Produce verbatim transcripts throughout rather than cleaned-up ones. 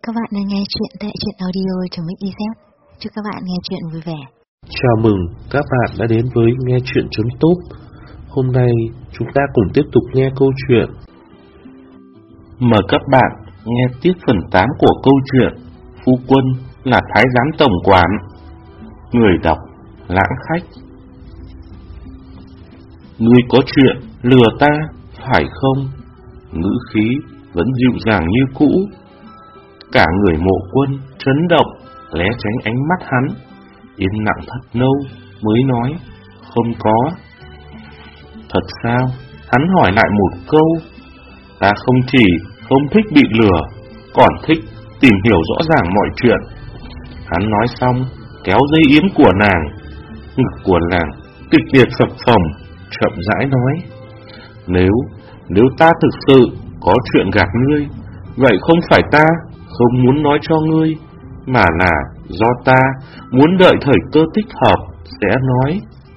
Các bạn đang nghe chuyện tại truyện audio.mixyz. Chúc các bạn nghe chuyện vui vẻ. Chào mừng các bạn đã đến với nghe chuyện.top. Hôm nay chúng ta cùng tiếp tục nghe câu chuyện. Mời các bạn nghe tiếp phần tám của câu chuyện Phu Quân là Thái Giám Tổng Quản. Người đọc Lãng Khách. Ngươi có chuyện lừa ta, phải không? Ngữ khí vẫn dịu dàng như cũ. Cả người Mộ Quân chấn động, né tránh ánh mắt hắn, yên lặng thật lâu mới nói, không có. Thật sao? Hắn hỏi lại một câu. Ta không chỉ không thích bị lừa, còn thích tìm hiểu rõ ràng mọi chuyện. Hắn nói xong, kéo dây yếm của nàng. Ngực của nàng kịch liệt phập phồng, chậm rãi nói, Nếu, nếu ta thực sự có chuyện gạt ngươi, vậy không phải ta không muốn nói cho ngươi, mà là do ta muốn đợi thời cơ thích hợp sẽ nói.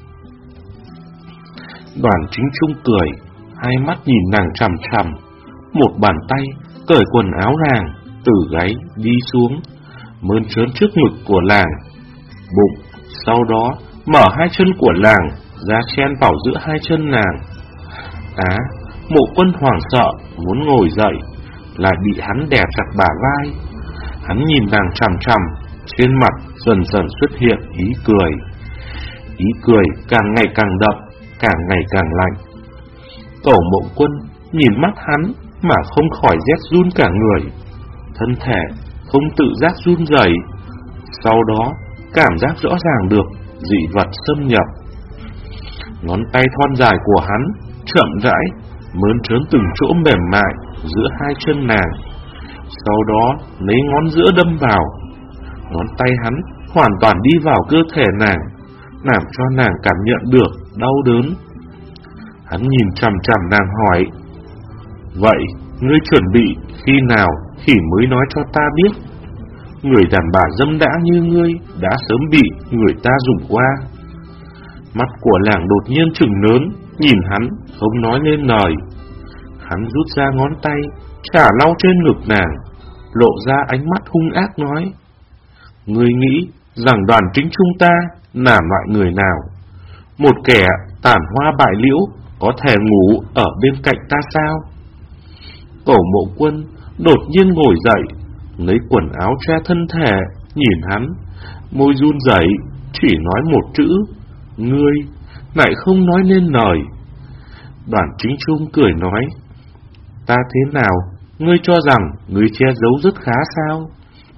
Đoàn Chính Trung cười, hai mắt nhìn nàng chằm chằm, một bàn tay cởi quần áo nàng từ gáy đi xuống, mơn trớn trước ngực của nàng, bụng, sau đó mở hai chân của nàng ra chen vào giữa hai chân nàng. Á, Mộ Quân hoảng sợ muốn ngồi dậy, lại bị hắn đè chặt bả vai. Hắn nhìn nàng chằm chằm, trên mặt dần dần xuất hiện ý cười. Ý cười càng ngày càng đậm, càng ngày càng lạnh. Tổ Mộ Quân nhìn mắt hắn mà không khỏi rét run cả người, thân thể không tự giác run rẩy. Sau đó cảm giác rõ ràng được dị vật xâm nhập. Ngón tay thon dài của hắn chậm rãi mơn trớn từng chỗ mềm mại giữa hai chân nàng, sau đó lấy ngón giữa đâm vào. Ngón tay hắn hoàn toàn đi vào cơ thể nàng, làm cho nàng cảm nhận được đau đớn. Hắn nhìn chằm chằm nàng hỏi, Vậy ngươi chuẩn bị khi nào thì mới nói cho ta biết? Người đàn bà dâm dã như ngươi đã sớm bị người ta dùng qua. Mắt của nàng đột nhiên trừng lớn, nhìn hắn không nói lên lời. Hắn rút ra ngón tay chả lau trên ngực nàng, lộ ra ánh mắt hung ác nói, Ngươi nghĩ rằng Đoàn Chính Trung ta là loại người nào? Một kẻ tàn hoa bại liễu có thể ngủ ở bên cạnh ta sao? Tổ Mộ Quân đột nhiên ngồi dậy, lấy quần áo che thân thể, nhìn hắn, môi run rẩy, chỉ nói một chữ, Ngươi, lại không nói nên lời. Đoàn Chính Trung cười nói, Ta thế nào, ngươi cho rằng ngươi che giấu rất khá sao?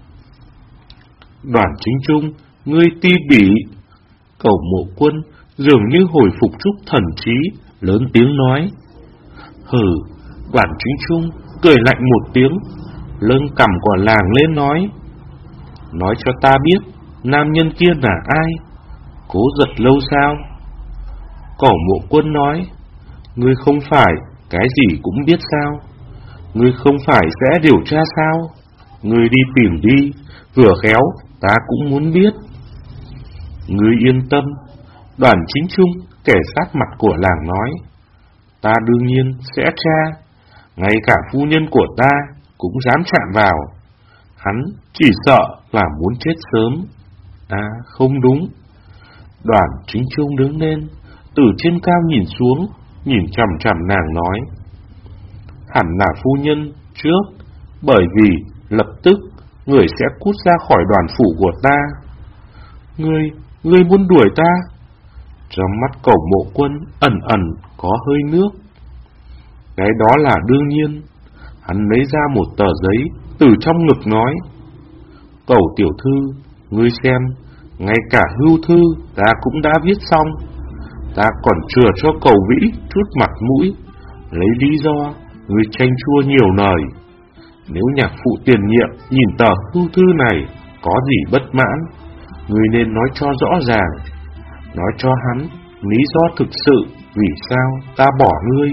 Đoàn Chính Trung, ngươi ti bỉ. Cẩu Mộ Quân dường như hồi phục chút thần trí, lớn tiếng nói, Hừ. Đoàn Chính Trung cười lạnh một tiếng, lưng cằm của làng lên nói, Nói cho ta biết, nam nhân kia là ai? Cố Giật Lâu sao? Cẩu Mộ Quân nói, Ngươi không phải cái gì cũng biết sao? Ngươi không phải sẽ điều tra sao? Ngươi đi tìm đi, vừa khéo ta cũng muốn biết. Ngươi yên tâm. Đoàn Chính Trung kể sát mặt của làng nói, Ta đương nhiên sẽ tra. Ngay cả phu nhân của ta cũng dám chạm vào. Hắn chỉ sợ là muốn chết sớm. À không đúng. Đoàn Chính Trung đứng lên, từ trên cao nhìn xuống, nhìn chằm chằm nàng nói, Hẳn là phu nhân trước, bởi vì lập tức người sẽ cút ra khỏi đoàn phủ của ta. Ngươi, ngươi muốn đuổi ta? Trong mắt Cẩu Mộ Quân ẩn ẩn có hơi nước. Cái đó là đương nhiên. Hắn lấy ra một tờ giấy từ trong ngực nói, Cẩu tiểu thư, ngươi xem, ngay cả hưu thư ta cũng đã viết xong. Ta còn chừa cho Cẩu Vĩ chút mặt mũi, lấy lý do ngươi tranh chua nhiều lời. Nếu nhạc phụ tiền nhiệm nhìn tờ hưu thư này có gì bất mãn, ngươi nên nói cho rõ ràng, nói cho hắn lý do thực sự vì sao ta bỏ ngươi,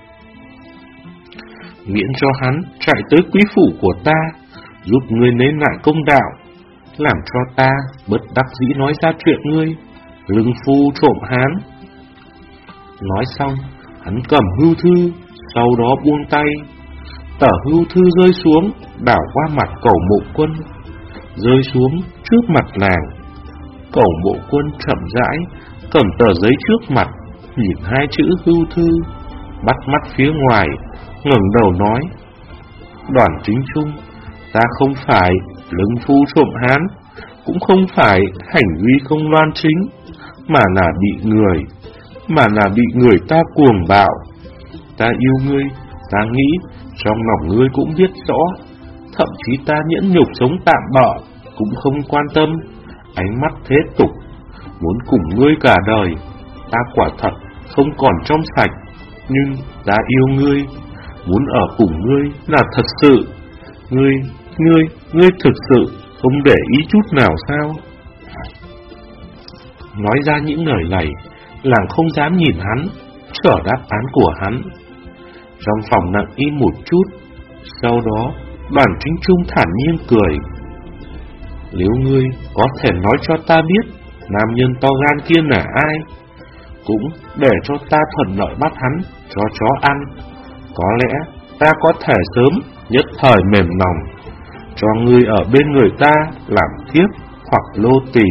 miễn cho hắn chạy tới quý phủ của ta, giúp ngươi lấy lại công đạo, làm cho ta bất đắc dĩ nói ra chuyện ngươi lưng phu trộm hán. Nói xong, hắn cầm hưu thư, sau đó buông tay. tờ hưu thư rơi xuống, đảo qua mặt Cẩu Mộ Quân, rơi xuống trước mặt nàng. Cẩu Mộ Quân chậm rãi cầm tờ giấy trước mặt, nhìn hai chữ hưu thư, bắt mắt phía ngoài, ngẩng đầu nói: Đoàn Chính Trung, ta không phải lưng phu trộm hán, cũng không phải hành vi không loan chính, mà là bị người, mà là bị người ta cuồng bạo. Ta yêu ngươi, ta nghĩ trong lòng ngươi cũng biết rõ, thậm chí ta nhẫn nhục sống tạm bợ cũng không quan tâm, ánh mắt thế tục, muốn cùng ngươi cả đời. Ta quả thật không còn trong sạch, nhưng ta yêu ngươi, muốn ở cùng ngươi là thật sự. Ngươi, ngươi, ngươi thực sự không để ý chút nào sao? Nói ra những lời này, làng không dám nhìn hắn, chờ đáp án của hắn. Trong phòng lặng im một chút, sau đó Đoàn Chính Trung thản nhiên cười: Nếu ngươi có thể nói cho ta biết nam nhân to gan kia là ai, cũng để cho ta thuận lợi bắt hắn cho chó ăn, có lẽ ta có thể sớm nhất thời mềm lòng, cho ngươi ở bên người ta làm thiếp hoặc lô tỳ.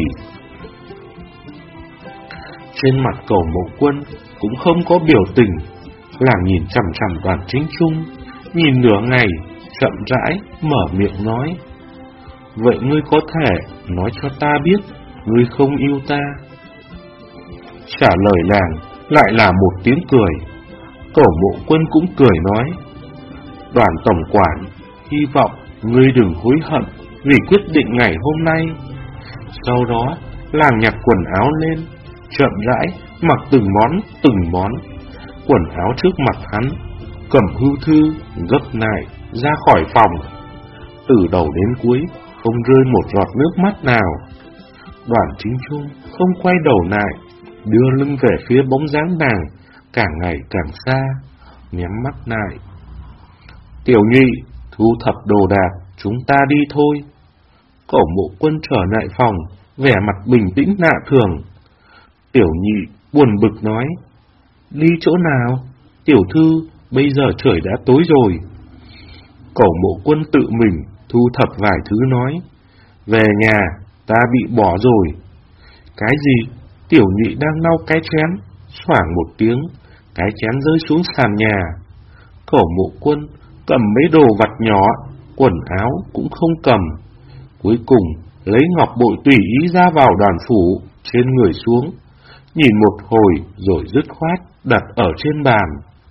Trên mặt Cẩu Mộ Quân cũng không có biểu tình, làng nhìn chằm chằm Đoàn Chính Trung, nhìn nửa ngày, chậm rãi mở miệng nói: Vậy ngươi có thể nói cho ta biết ngươi không yêu ta? Trả lời làng lại là một tiếng cười. Cẩu Mộ Quân cũng cười nói: Đoàn tổng quản, hy vọng ngươi đừng hối hận vì quyết định ngày hôm nay. Sau đó làng nhặt quần áo lên, chậm rãi mặc từng món từng món. Quần áo trước mặt hắn, cầm hưu thư, gấp lại ra khỏi phòng. Từ đầu đến cuối không rơi một giọt nước mắt nào. Đoàn Chính Trung không quay đầu lại, đưa lưng về phía bóng dáng nàng càng ngày càng xa, nhắm mắt lại. Tiểu Nhị, thu thập đồ đạc, chúng ta đi thôi. Cẩu Mộ Quân trở lại phòng, vẻ mặt bình tĩnh lạ thường. Tiểu Nhị buồn bực nói: Đi chỗ nào? Tiểu thư, bây giờ trời đã tối rồi. Cẩu Mộ Quân tự mình thu thập vài thứ nói: Về nhà, ta bị bỏ rồi. Cái gì? Tiểu Nhị đang lau cái chén, xoảng một tiếng, cái chén rơi xuống sàn nhà. Cẩu Mộ Quân cầm mấy đồ vặt nhỏ, quần áo cũng không cầm. Cuối cùng lấy ngọc bội tùy ý ra vào đoàn phủ, trên người xuống, nhìn một hồi rồi dứt khoát đặt ở trên bàn.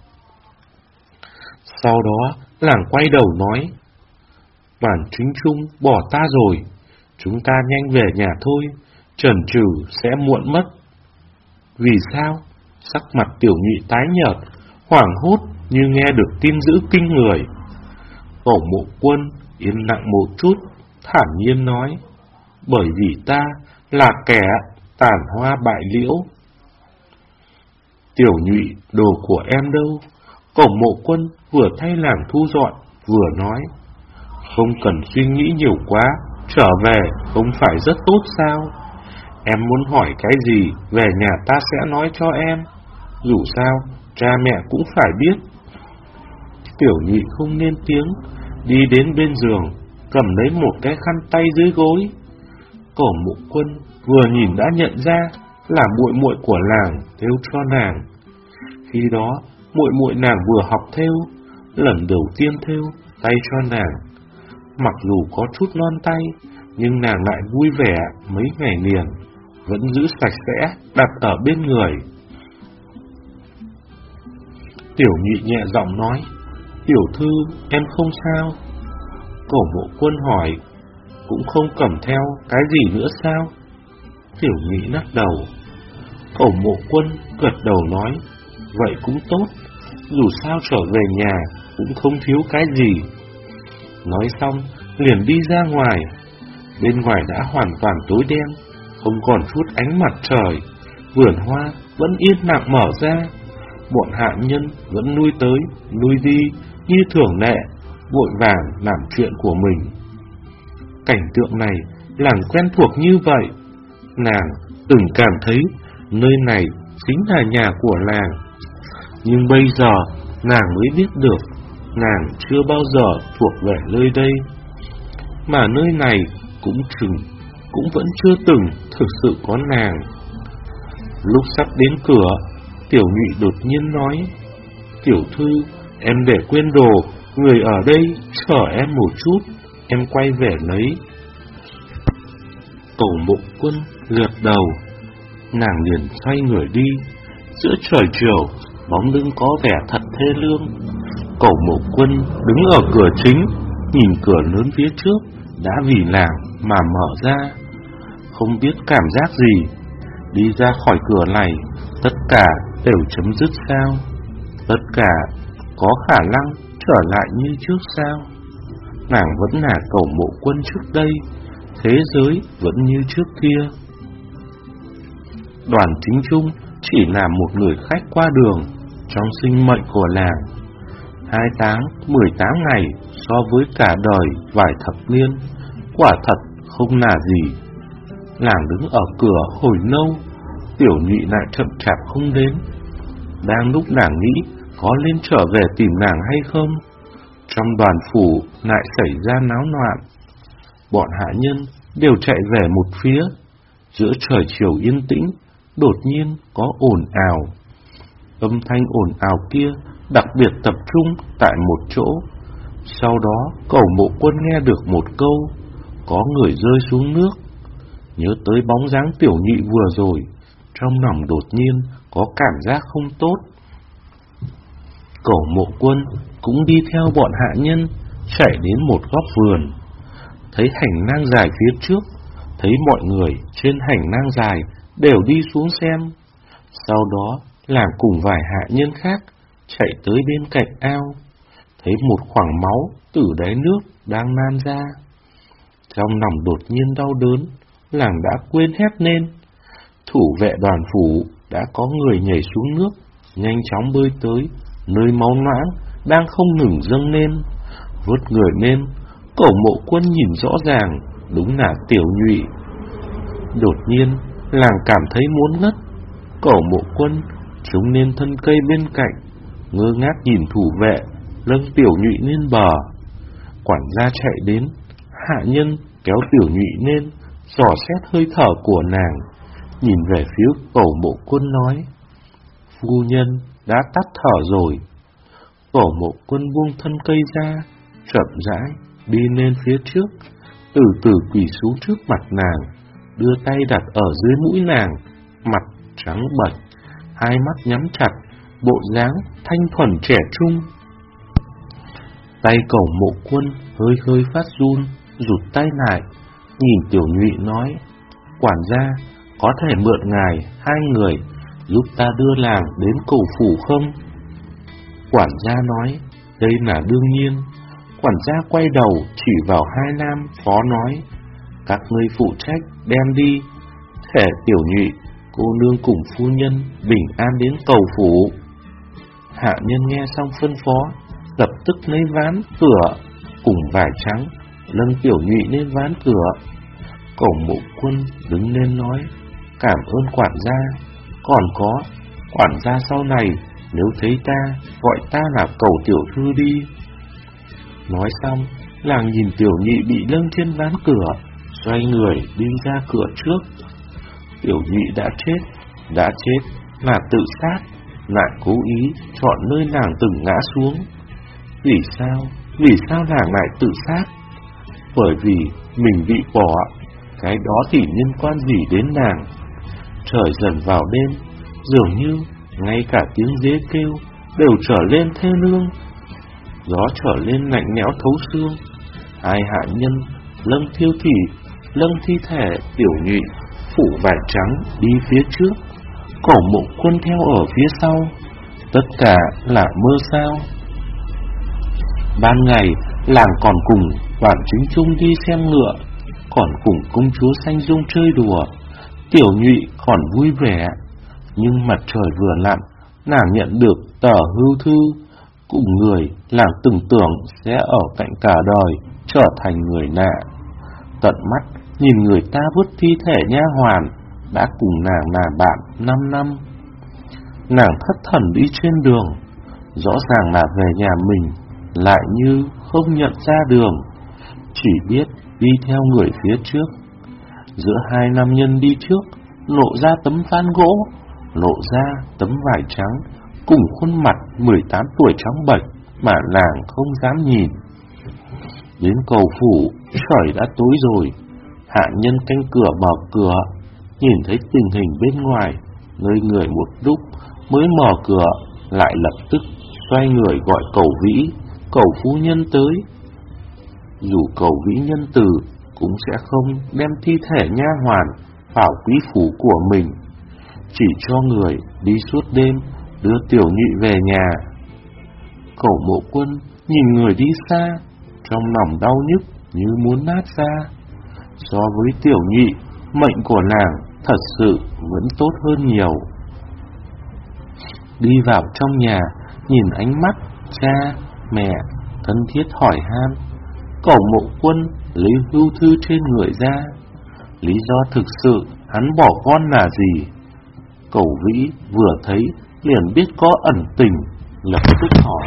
Sau đó làng quay đầu nói: Đoàn Chính Trung bỏ ta rồi, chúng ta nhanh về nhà thôi, chần chừ sẽ muộn mất. Vì sao? Sắc mặt Tiểu Nhị tái nhợt, hoảng hốt như nghe được tin dữ kinh người. Cẩu Mộ Quân yên lặng một chút, thản nhiên nói: Bởi vì ta là kẻ tàn hoa bại liễu. Tiểu Nhị, đồ của em đâu? Cẩu Mộ Quân vừa thay làng thu dọn, vừa nói: Không cần suy nghĩ nhiều quá, trở về không phải rất tốt sao? Em muốn hỏi cái gì, về nhà ta sẽ nói cho em. Dù sao, cha mẹ cũng phải biết. Tiểu Nhị không lên tiếng, đi đến bên giường, cầm lấy một cái khăn tay dưới gối. Cẩu Mộ Quân vừa nhìn đã nhận ra là muội muội của làng thêu cho nàng. Khi đó, muội muội nàng vừa học thêu, lần đầu tiên thêu tay cho nàng. Mặc dù có chút non tay, nhưng nàng lại vui vẻ mấy ngày liền, vẫn giữ sạch sẽ, đặt ở bên người. Tiểu Nhị nhẹ giọng nói: Tiểu thư, em không sao. Cẩu Mộ Quân hỏi: Cũng không cầm theo cái gì nữa sao? Tiểu Nhị lắc đầu. Cẩu Mộ Quân gật đầu nói: Vậy cũng tốt, dù sao trở về nhà cũng không thiếu cái gì. Nói xong liền đi ra ngoài. Bên ngoài đã hoàn toàn tối đen, không còn chút ánh mặt trời. Vườn hoa vẫn yên lặng mở ra. Bọn hạ nhân vẫn lui tới, lui đi như thường lệ, vội vàng làm chuyện của mình. Cảnh tượng này làng quen thuộc như vậy. Nàng từng cảm thấy nơi này chính là nhà của làng. Nhưng bây giờ nàng mới biết được, nàng chưa bao giờ thuộc về nơi đây, mà nơi này cũng chừng cũng vẫn chưa từng thực sự có nàng. Lúc sắp đến cửa, Tiểu Nhụy đột nhiên nói: "Tiểu thư, em để quên đồ, người ở đây chờ em một chút, em quay về lấy." Cổ Mộ Quân gật đầu, nàng liền xoay người đi. Giữa trời chiều, bóng lưng có vẻ thật thê lương. Cổ Mộ Quân đứng ở cửa chính, nhìn cửa lớn phía trước đã vì nàng mà mở ra. Không biết cảm giác gì, đi ra khỏi cửa này, tất cả đều chấm dứt sao? Tất cả có khả năng trở lại như trước sao? Nàng vẫn là Cổ Mộ Quân trước đây, thế giới vẫn như trước kia. Đoàn Chính Trung chỉ là một người khách qua đường trong sinh mệnh của nàng. Hai tháng, mười tám ngày so với cả đời vài thập niên, quả thật không là gì. Nàng đứng ở cửa hồi lâu, Tiểu Nhụy lại chậm chạp không đến. Đang lúc nàng nghĩ có nên trở về tìm nàng hay không, trong đoàn phủ lại xảy ra náo loạn. Bọn hạ nhân đều chạy về một phía. Giữa trời chiều yên tĩnh, đột nhiên có ồn ào. Âm thanh ồn ào kia đặc biệt tập trung tại một chỗ. Sau đó Cổ Mộ Quân nghe được một câu: "Có người rơi xuống nước." Nhớ tới bóng dáng Tiểu Nhụy vừa rồi, trong lòng đột nhiên có cảm giác không tốt. Cổ Mộ Quân cũng đi theo bọn hạ nhân chạy đến một góc vườn. Thấy hành lang dài phía trước, thấy mọi người trên hành lang dài đều đi xuống xem. Sau đó làng cùng vài hạ nhân khác chạy tới bên cạnh ao, thấy một khoảng máu từ đáy nước đang lan ra. Trong lòng đột nhiên đau đớn, làng đã quên hét lên. Thủ vệ đoàn phủ đã có người nhảy xuống nước, nhanh chóng bơi tới nơi máu loãng đang không ngừng dâng lên. Vớt người lên, Cổ Mộ Quân nhìn rõ ràng, đúng là Tiểu Nhụy. Đột nhiên làng cảm thấy muốn ngất. Cổ Mộ Quân chống lên thân cây bên cạnh, ngơ ngác nhìn thủ vệ nâng Tiểu Nhụy lên bờ. Quản gia chạy đến, hạ nhân kéo Tiểu Nhụy lên, dò xét hơi thở của nàng, nhìn về phía Cổ Mộ Quân nói: "Phu nhân đã tắt thở rồi." Cổ Mộ Quân buông thân cây ra, chậm rãi đi lên phía trước, từ từ quỳ xuống trước mặt nàng, đưa tay đặt ở dưới mũi nàng, mặt trắng bệch, hai mắt nhắm chặt, bộ dáng thanh thuần trẻ trung. Tay Cổ Mộ Quân hơi hơi phát run, rụt tay lại, nhìn Tiểu Nhụy nói: "Quản gia, có thể mượn ngài hai người giúp ta đưa làng đến cầu phủ không?" Quản gia nói: "Đây là đương nhiên." Quản gia quay đầu chỉ vào hai nam phó nói: "Các ngươi phụ trách đem đi, thể Tiểu Nhụy cô nương cùng phu nhân bình an đến cầu phủ." Hạ nhân nghe xong phân phó, lập tức lấy ván cửa cùng vải trắng nâng Tiểu Nhụy lên ván cửa. Cổ Mộ Quân đứng lên nói: "Cảm ơn quản gia, còn có, quản gia sau này nếu thấy ta, gọi ta là Cổ tiểu thư đi." Nói xong, làng nhìn Tiểu Nhụy bị nâng trên ván cửa, xoay người đi ra cửa trước. Tiểu Nhụy đã chết, đã chết là tự sát, lại cố ý chọn nơi nàng từng ngã xuống. Vì sao, vì sao nàng lại tự sát? Bởi vì mình bị bỏ, cái đó thì liên quan gì đến nàng? Trời dần vào đêm, dường như ngay cả tiếng dế kêu đều trở lên thê lương. Gió trở lên lạnh lẽo thấu xương. Hai hạ nhân lâng thiêu thỉ, lâng thi thể Tiểu Nhụy phủ vải trắng đi phía trước, Cổ Mộ Quân theo ở phía sau. Tất cả là mơ sao? Ban ngày làng còn cùng Đoàn Chính Trung đi xem ngựa, còn cùng công chúa Xanh Dung chơi đùa. Tiểu Nhụy còn vui vẻ. Nhưng mặt trời vừa lặn, nàng nhận được tờ hưu thư, cùng người làng từng tưởng sẽ ở cạnh cả đời trở thành người lạ. Tận mắt nhìn người ta vứt thi thể nha hoàn đã cùng nàng là bạn năm năm. Nàng thất thần đi trên đường, rõ ràng là về nhà mình, lại như không nhận ra đường, chỉ biết đi theo người phía trước. Giữa hai nam nhân đi trước lộ ra tấm ván gỗ, lộ ra tấm vải trắng cùng khuôn mặt mười tám tuổi trắng bệch mà nàng không dám nhìn. Đến cầu phủ, trời đã tối rồi. Hạ nhân canh cửa mở cửa, nhìn thấy tình hình bên ngoài, ngây người một lúc mới mở cửa, lại lập tức xoay người gọi Cẩu Vĩ, Cẩu phu nhân tới. Dù Cẩu Vĩ nhân từ cũng sẽ không đem thi thể nha hoàn vào quý phủ của mình, chỉ cho người đi suốt đêm đưa Tiểu Nhị về nhà. Cẩu Mộ Quân nhìn người đi xa, trong lòng đau nhức như muốn nát ra. So với Tiểu Nhị, mệnh của nàng thật sự vẫn tốt hơn nhiều. Đi vào trong nhà, nhìn ánh mắt cha, mẹ thân thiết hỏi han, Cẩu Mộ Quân lấy hưu thư trên người ra. Lý do thực sự hắn bỏ con là gì? Cẩu Vĩ vừa thấy liền biết có ẩn tình, lập tức hỏi.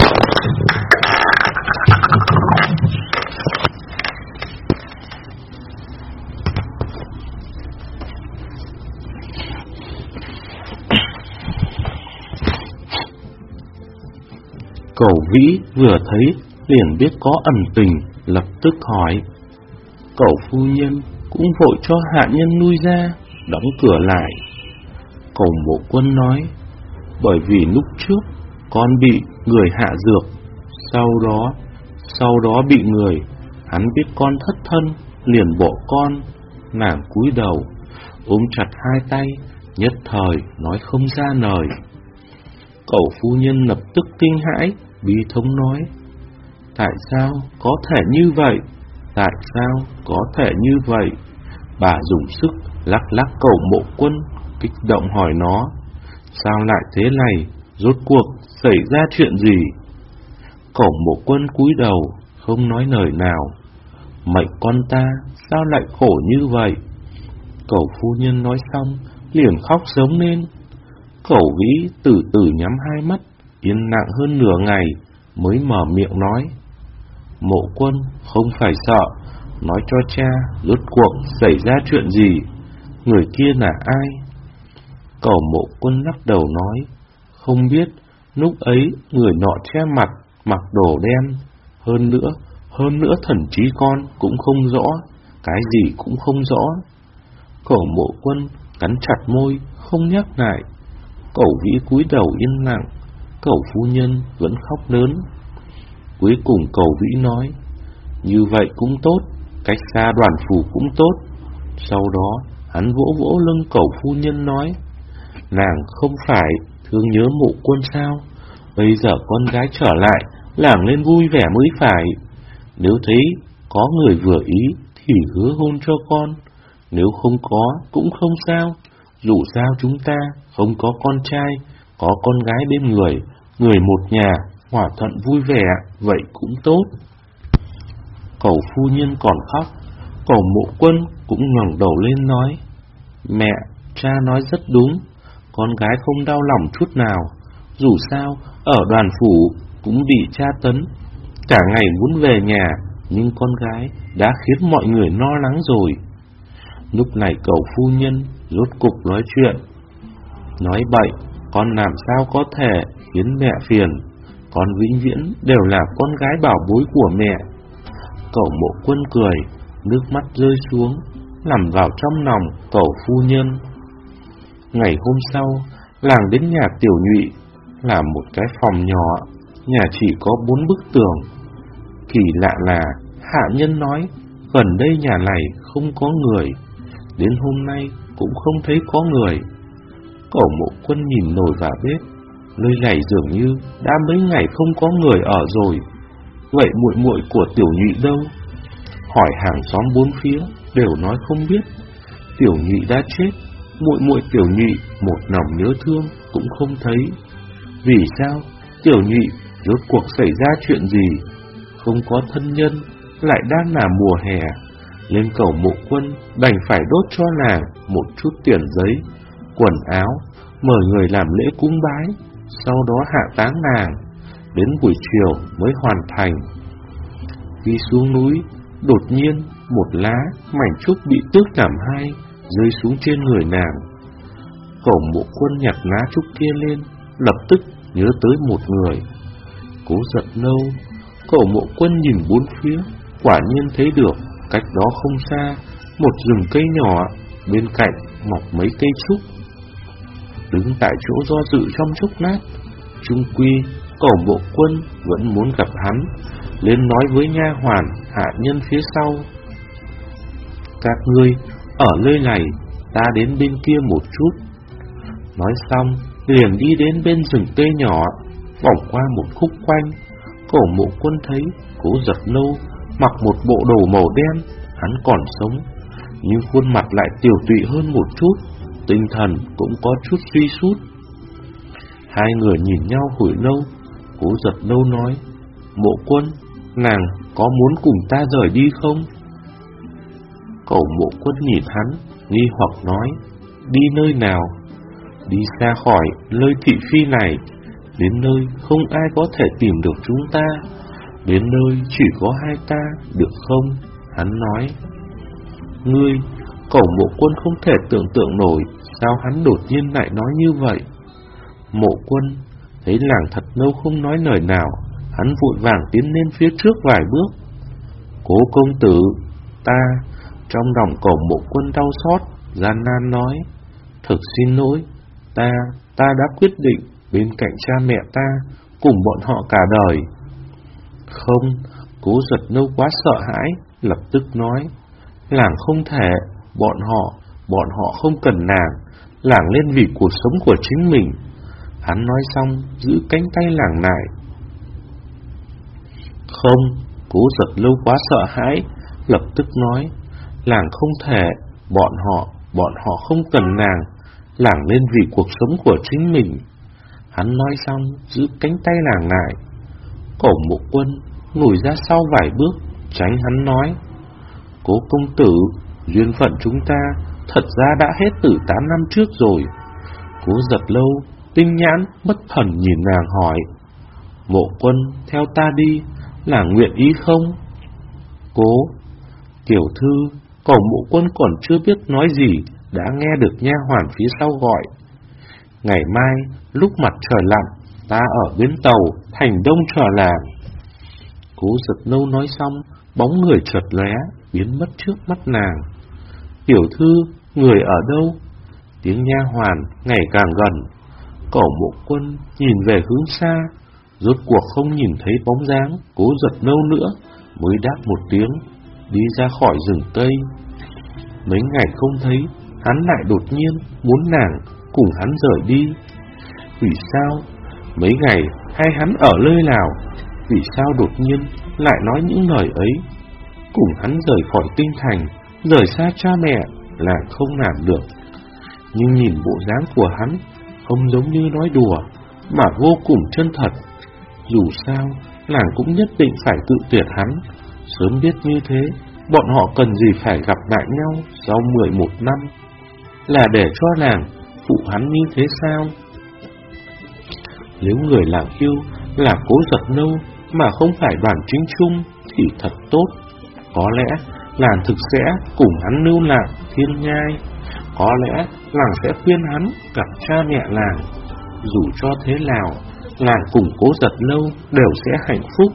Cẩu Vĩ vừa thấy liền biết có ẩn tình, lập tức hỏi. Cẩu phu nhân cũng vội cho hạ nhân lui ra, đóng cửa lại. Cẩu Mộ Quân nói, bởi vì lúc trước con bị người hạ dược, sau đó, sau đó bị người, hắn biết con thất thân, liền bỏ con. Nàng cúi đầu, ôm chặt hai tay, nhất thời nói không ra lời. Cẩu phu nhân lập tức kinh hãi, bi thống nói, tại sao có thể như vậy? Tại sao có thể như vậy? Bà dùng sức lắc lắc Cẩu Mộ Quân, kích động hỏi nó, sao lại thế này? Rốt cuộc xảy ra chuyện gì? Cẩu Mộ Quân cúi đầu, không nói lời nào. Mệnh con ta sao lại khổ như vậy? Cẩu phu nhân nói xong, liền khóc giống lên. Cẩu Vĩ từ từ nhắm hai mắt, yên lặng hơn nửa ngày, mới mở miệng nói, Mộ Quân không phải sợ, nói cho cha rốt cuộc xảy ra chuyện gì, người kia là ai? Cẩu Mộ Quân lắc đầu nói, không biết, lúc ấy người nọ che mặt, mặc đồ đen, hơn nữa, hơn nữa thần trí con cũng không rõ, cái gì cũng không rõ. Cẩu Mộ Quân cắn chặt môi, không nhắc lại. Cẩu Vĩ cúi đầu yên lặng, Cẩu phu nhân vẫn khóc lớn. Cuối cùng Cẩu Vĩ nói, như vậy cũng tốt, cách xa Đoàn phủ cũng tốt. Sau đó hắn vỗ vỗ lưng Cẩu phu nhân nói, nàng không phải thương nhớ Mộ Quân sao? Bây giờ con gái trở lại, làng lên vui vẻ mới phải. Nếu thấy có người vừa ý thì hứa hôn cho con, nếu không có cũng không sao. Dù sao chúng ta không có con trai, có con gái bên người, người một nhà, hòa thuận vui vẻ, vậy cũng tốt. Cẩu phu nhân còn khóc. Cẩu Mộ Quân cũng ngẩng đầu lên nói, mẹ, cha nói rất đúng, con gái không đau lòng chút nào. Dù sao, ở Đoàn phủ cũng bị tra tấn, cả ngày muốn về nhà, nhưng con gái đã khiến mọi người lo lắng rồi. Lúc này Cẩu phu nhân rốt cục nói chuyện, nói bậy, con làm sao có thể khiến mẹ phiền, con vĩnh viễn đều là con gái bảo bối của mẹ. Cẩu Mộ Quân cười, nước mắt rơi xuống, nằm vào trong lòng Cẩu phu nhân. Ngày hôm sau, làng đến nhà Tiểu Nhụy, là một cái phòng nhỏ, nhà chỉ có bốn bức tường. Kỳ lạ là hạ nhân nói gần đây nhà này không có người, đến hôm nay cũng không thấy có người. Cẩu Mộ Quân nhìn nồi vào bếp, nơi này dường như đã mấy ngày không có người ở rồi. Vậy muội muội của Tiểu Nhụy đâu? Hỏi hàng xóm bốn phía đều nói không biết. Tiểu Nhụy đã chết, muội muội Tiểu Nhụy một lòng nhớ thương cũng không thấy. Vì sao Tiểu Nhụy rốt cuộc xảy ra chuyện gì? Không có thân nhân, lại đang là mùa hè, nên Cẩu Mộ Quân đành phải đốt cho nàng một chút tiền giấy, quần áo, mời người làm lễ cúng bái, sau đó hạ táng nàng. đến buổi chiều mới hoàn thành. Khi xuống núi, đột nhiên một lá mảnh trúc bị tước làm hai, rơi xuống trên người nàng. Cẩu Mộ Quân nhặt lá trúc kia lên, lập tức nhớ tới một người. Cố Giật Lâu. Cẩu Mộ Quân nhìn bốn phía, quả nhiên thấy được cách đó không xa một rừng cây nhỏ, bên cạnh mọc mấy cây trúc. Đứng tại chỗ do dự trong chốc lát, chung quy Cẩu Mộ Quân vẫn muốn gặp hắn, lên nói với nha hoàn hạ nhân phía sau: các ngươi ở nơi này, ta đến bên kia một chút. Nói xong liền đi đến bên rừng cây nhỏ, vòng qua một khúc quanh. Cẩu Mộ Quân thấy Cố Giật Lâu mặc một bộ đồ màu đen, hắn còn sống, nhưng khuôn mặt lại tiều tụy hơn một chút, tinh thần cũng có chút suy sút. Hai người nhìn nhau hồi lâu. Cố Giật Lâu nói: Mộ Quân, nàng có muốn cùng ta rời đi không? Cẩu Mộ Quân nhìn hắn, nghi hoặc nói: đi nơi nào? Đi xa khỏi nơi thị phi này, đến nơi không ai có thể tìm được chúng ta, đến nơi chỉ có hai ta, được không? Hắn nói. Ngươi, Cẩu Mộ Quân không thể tưởng tượng nổi sao hắn đột nhiên lại nói như vậy. Mộ Quân thấy nàng thật lâu không nói lời nào, hắn vội vàng tiến lên phía trước vài bước. Cố công tử, ta. Trong lòng Cẩu Mộ Quân đau xót, gian nan nói: thực xin lỗi, ta, ta đã quyết định bên cạnh cha mẹ ta, cùng bọn họ cả đời. Không, Cố Giật Lâu quá sợ hãi, lập tức nói: làng không thể, bọn họ, bọn họ không cần nàng, làng lên vì cuộc sống của chính mình. Hắn nói xong, giữ cánh tay làng lại. Không, Cố Giật Lâu quá sợ hãi, lập tức nói: làng không thể, bọn họ, bọn họ không cần nàng, làng lên vì cuộc sống của chính mình. Hắn nói xong, giữ cánh tay làng lại. Cẩu Mộ Quân lùi ra sau vài bước, tránh hắn nói: Cố công tử, duyên phận chúng ta thật ra đã hết từ tám năm trước rồi. Cố Giật Lâu tinh nhãn bất thần nhìn nàng hỏi: Mộ Quân theo ta đi, là nguyện ý không? Cố tiểu thư. Cẩu Mộ Quân còn chưa biết nói gì, đã nghe được nha hoàn phía sau gọi: ngày mai lúc mặt trời lặn, ta ở bến tàu thành Đông chờ làng. Cố Giật Lâu nói xong, bóng người chợt lóe, biến mất trước mắt nàng. Tiểu thư, người ở đâu? Tiếng nha hoàn ngày càng gần. Cẩu Mộ Quân nhìn về hướng xa, rốt cuộc không nhìn thấy bóng dáng Cố Giật Lâu nữa, mới đáp một tiếng, đi ra khỏi rừng cây. Mấy ngày không thấy, hắn lại đột nhiên muốn nàng cùng hắn rời đi. Vì sao? Mấy ngày hay hắn ở nơi nào? Vì sao đột nhiên lại nói những lời ấy? Cùng hắn rời khỏi tinh thành, rời xa cha mẹ là không làm được. Nhưng nhìn bộ dáng của hắn không giống như nói đùa, mà vô cùng chân thật. Dù sao, nàng cũng nhất định phải tự tuyệt hắn. Sớm biết như thế, bọn họ cần gì phải gặp lại nhau sau mười một năm? Là để cho nàng phụ hắn như thế sao? Nếu người làm yêu là Cố Giật Lâu mà không phải Đoàn Chính Trung thì thật tốt. Có lẽ làng thực sẽ cùng hắn lưu lạc thiên nhai. Có lẽ làng sẽ khuyên hắn gặp cha mẹ làng. Dù cho thế nào, làng cùng Cố Giật Lâu đều sẽ hạnh phúc.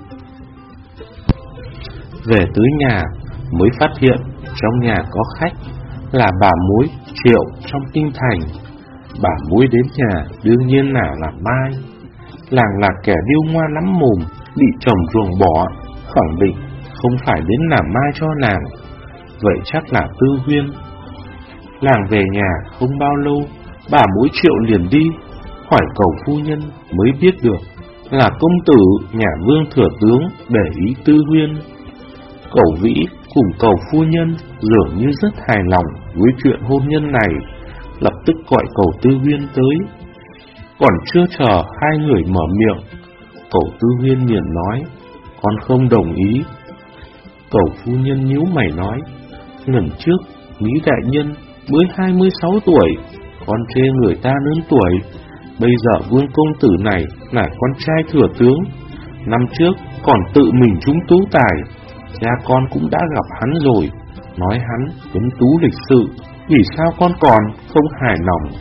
Về tới nhà mới phát hiện trong nhà có khách, là bà Mối Triệu trong kinh thành. Bà Mối đến nhà đương nhiên là làm mai. Làng là kẻ điêu ngoa lắm mồm, bị chồng ruồng bỏ, khẳng định không phải đến làm mai cho nàng. Vậy chắc là Tư Huyên. Làng về nhà không bao lâu, bà Mối Triệu liền đi hỏi Cẩu phu nhân, mới biết được là công tử nhà Vương thừa tướng để ý Tư Huyên. Cẩu Vĩ cùng Cẩu phu nhân dường như rất hài lòng với chuyện hôn nhân này, lập tức gọi Cẩu Tư Huyên tới. Còn chưa chờ hai người mở miệng, Cẩu Tư Huyên liền nói: con không đồng ý. Cẩu phu nhân nhíu mày nói: lần trước Lý đại nhân mới hai mươi sáu tuổi, con chê người ta lớn tuổi, Bây giờ Vương công tử này là con trai thừa tướng, năm trước còn tự mình trúng tú tài. Cha con cũng đã gặp hắn rồi, nói hắn tuấn tú lịch sự, vì sao con còn không hài lòng?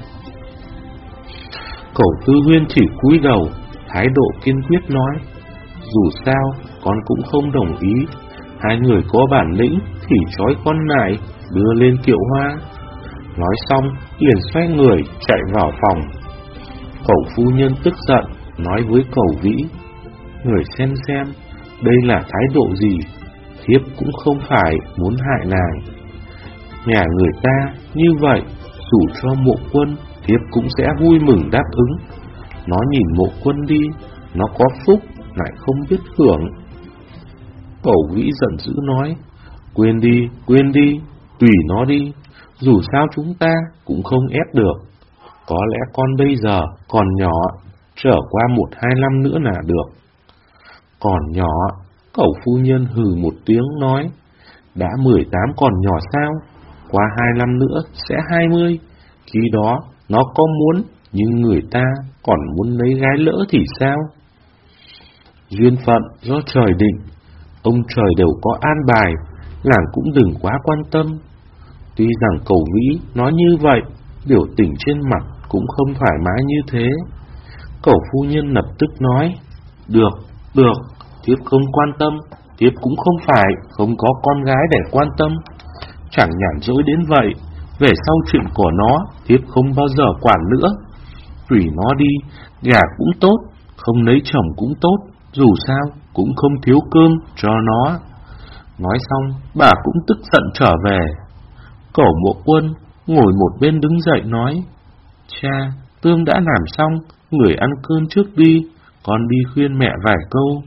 Cẩu Tư Huyên chỉ cúi đầu, thái độ kiên quyết nói: dù sao con cũng không đồng ý. Hai người có bản lĩnh thì trói con lại, đưa lên kiệu hoa. Nói xong liền xoay người chạy vào phòng. Cẩu phu nhân tức giận nói với Cẩu Vĩ: người xem xem, đây là thái độ gì? Thiếp cũng không phải muốn hại nàng. Nhà người ta như vậy, dù cho Mộ Quân, thiếp cũng sẽ vui mừng đáp ứng. Nó nhìn Mộ Quân đi, nó có phúc lại không biết hưởng. Cẩu Vĩ giận dữ nói: quên đi, quên đi, tùy nó đi. Dù sao chúng ta cũng không ép được. Có lẽ con bây giờ còn nhỏ, trở qua một hai năm nữa là được. Còn nhỏ? Cẩu phu nhân hừ một tiếng nói: đã mười tám còn nhỏ sao? Qua hai năm nữa sẽ hai mươi. Khi đó nó có muốn, nhưng người ta còn muốn lấy gái lỡ thì sao? Duyên phận do trời định, ông trời đều có an bài, làng cũng đừng quá quan tâm. Tuy rằng Cẩu Vĩ nói như vậy, biểu tình trên mặt cũng không thoải mái như thế. Cẩu phu nhân lập tức nói: được, được, thiếp không quan tâm. Thiếp cũng không phải không có con gái để quan tâm, chẳng nhàn rỗi đến vậy. Về sau chuyện của nó, thiếp không bao giờ quản nữa. Tùy nó đi, gả cũng tốt, không lấy chồng cũng tốt, dù sao cũng không thiếu cơm cho nó. Nói xong, bà cũng tức giận trở về. Cẩu Mộ Quân ngồi một bên đứng dậy nói: cha, tương đã làm xong, người ăn cơm trước đi, con đi khuyên mẹ vài câu.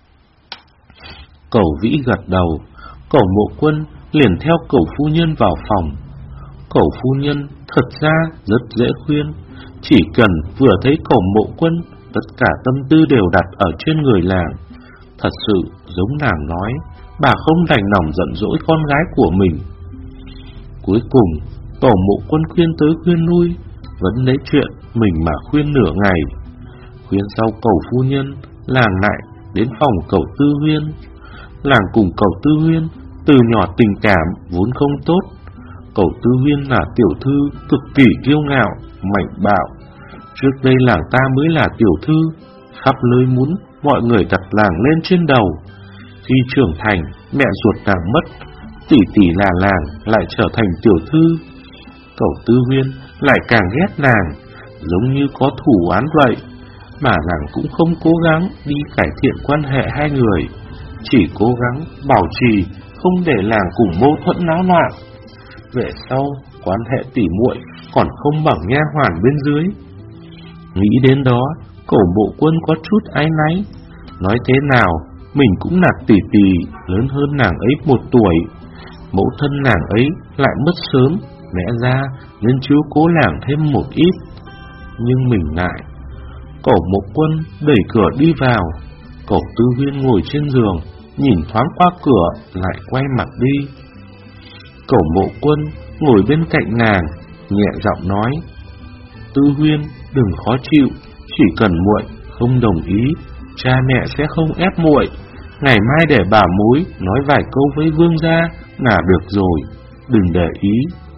Cẩu Vĩ gật đầu. Cẩu Mộ Quân liền theo Cẩu phu nhân vào phòng. Cẩu phu nhân thật ra rất dễ khuyên, chỉ cần vừa thấy Cẩu Mộ Quân, tất cả tâm tư đều đặt ở trên người làng. Thật sự giống nàng nói, bà không đành lòng giận dỗi con gái của mình. Cuối cùng Cẩu Mộ Quân khuyên tới khuyên lui, vẫn lấy chuyện mình mà khuyên nửa ngày. Khuyên sau Cẩu phu nhân, làng lại đến phòng Cẩu Tư Huyên. Làng cùng Cẩu Tư Huyên từ nhỏ tình cảm vốn không tốt. Cẩu Tư Huyên là tiểu thư cực kỳ kiêu ngạo, mạnh bạo. Trước đây làng ta mới là tiểu thư, khắp nơi muốn mọi người đặt làng lên trên đầu. Khi trưởng thành, mẹ ruột nàng mất, tỷ tỷ là làng lại trở thành tiểu thư. Cẩu Tư Huyên lại càng ghét nàng, giống như có thủ án vậy. Mà nàng cũng không cố gắng đi cải thiện quan hệ hai người, chỉ cố gắng bảo trì không để làng cùng mâu thuẫn náo loạn. Về sau, quan hệ tỉ muội còn không bằng nha hoàn bên dưới. Nghĩ đến đó, Cẩu Mộ Quân có chút áy náy. Nói thế nào, mình cũng là tỷ tỷ lớn hơn nàng ấy một tuổi. Mẫu thân nàng ấy lại mất sớm, lẽ ra nên chiếu cố làng thêm một ít. Nhưng mình lại. Cẩu Mộ Quân đẩy cửa đi vào. Cẩu Tư Huyên ngồi trên giường, nhìn thoáng qua cửa lại quay mặt đi. Cẩu Mộ Quân ngồi bên cạnh nàng, nhẹ giọng nói: Tư Huyên đừng khó chịu, chỉ cần muội không đồng ý, cha mẹ sẽ không ép muội. Ngày mai để bà mối nói vài câu với vương gia là được rồi, đừng để ý.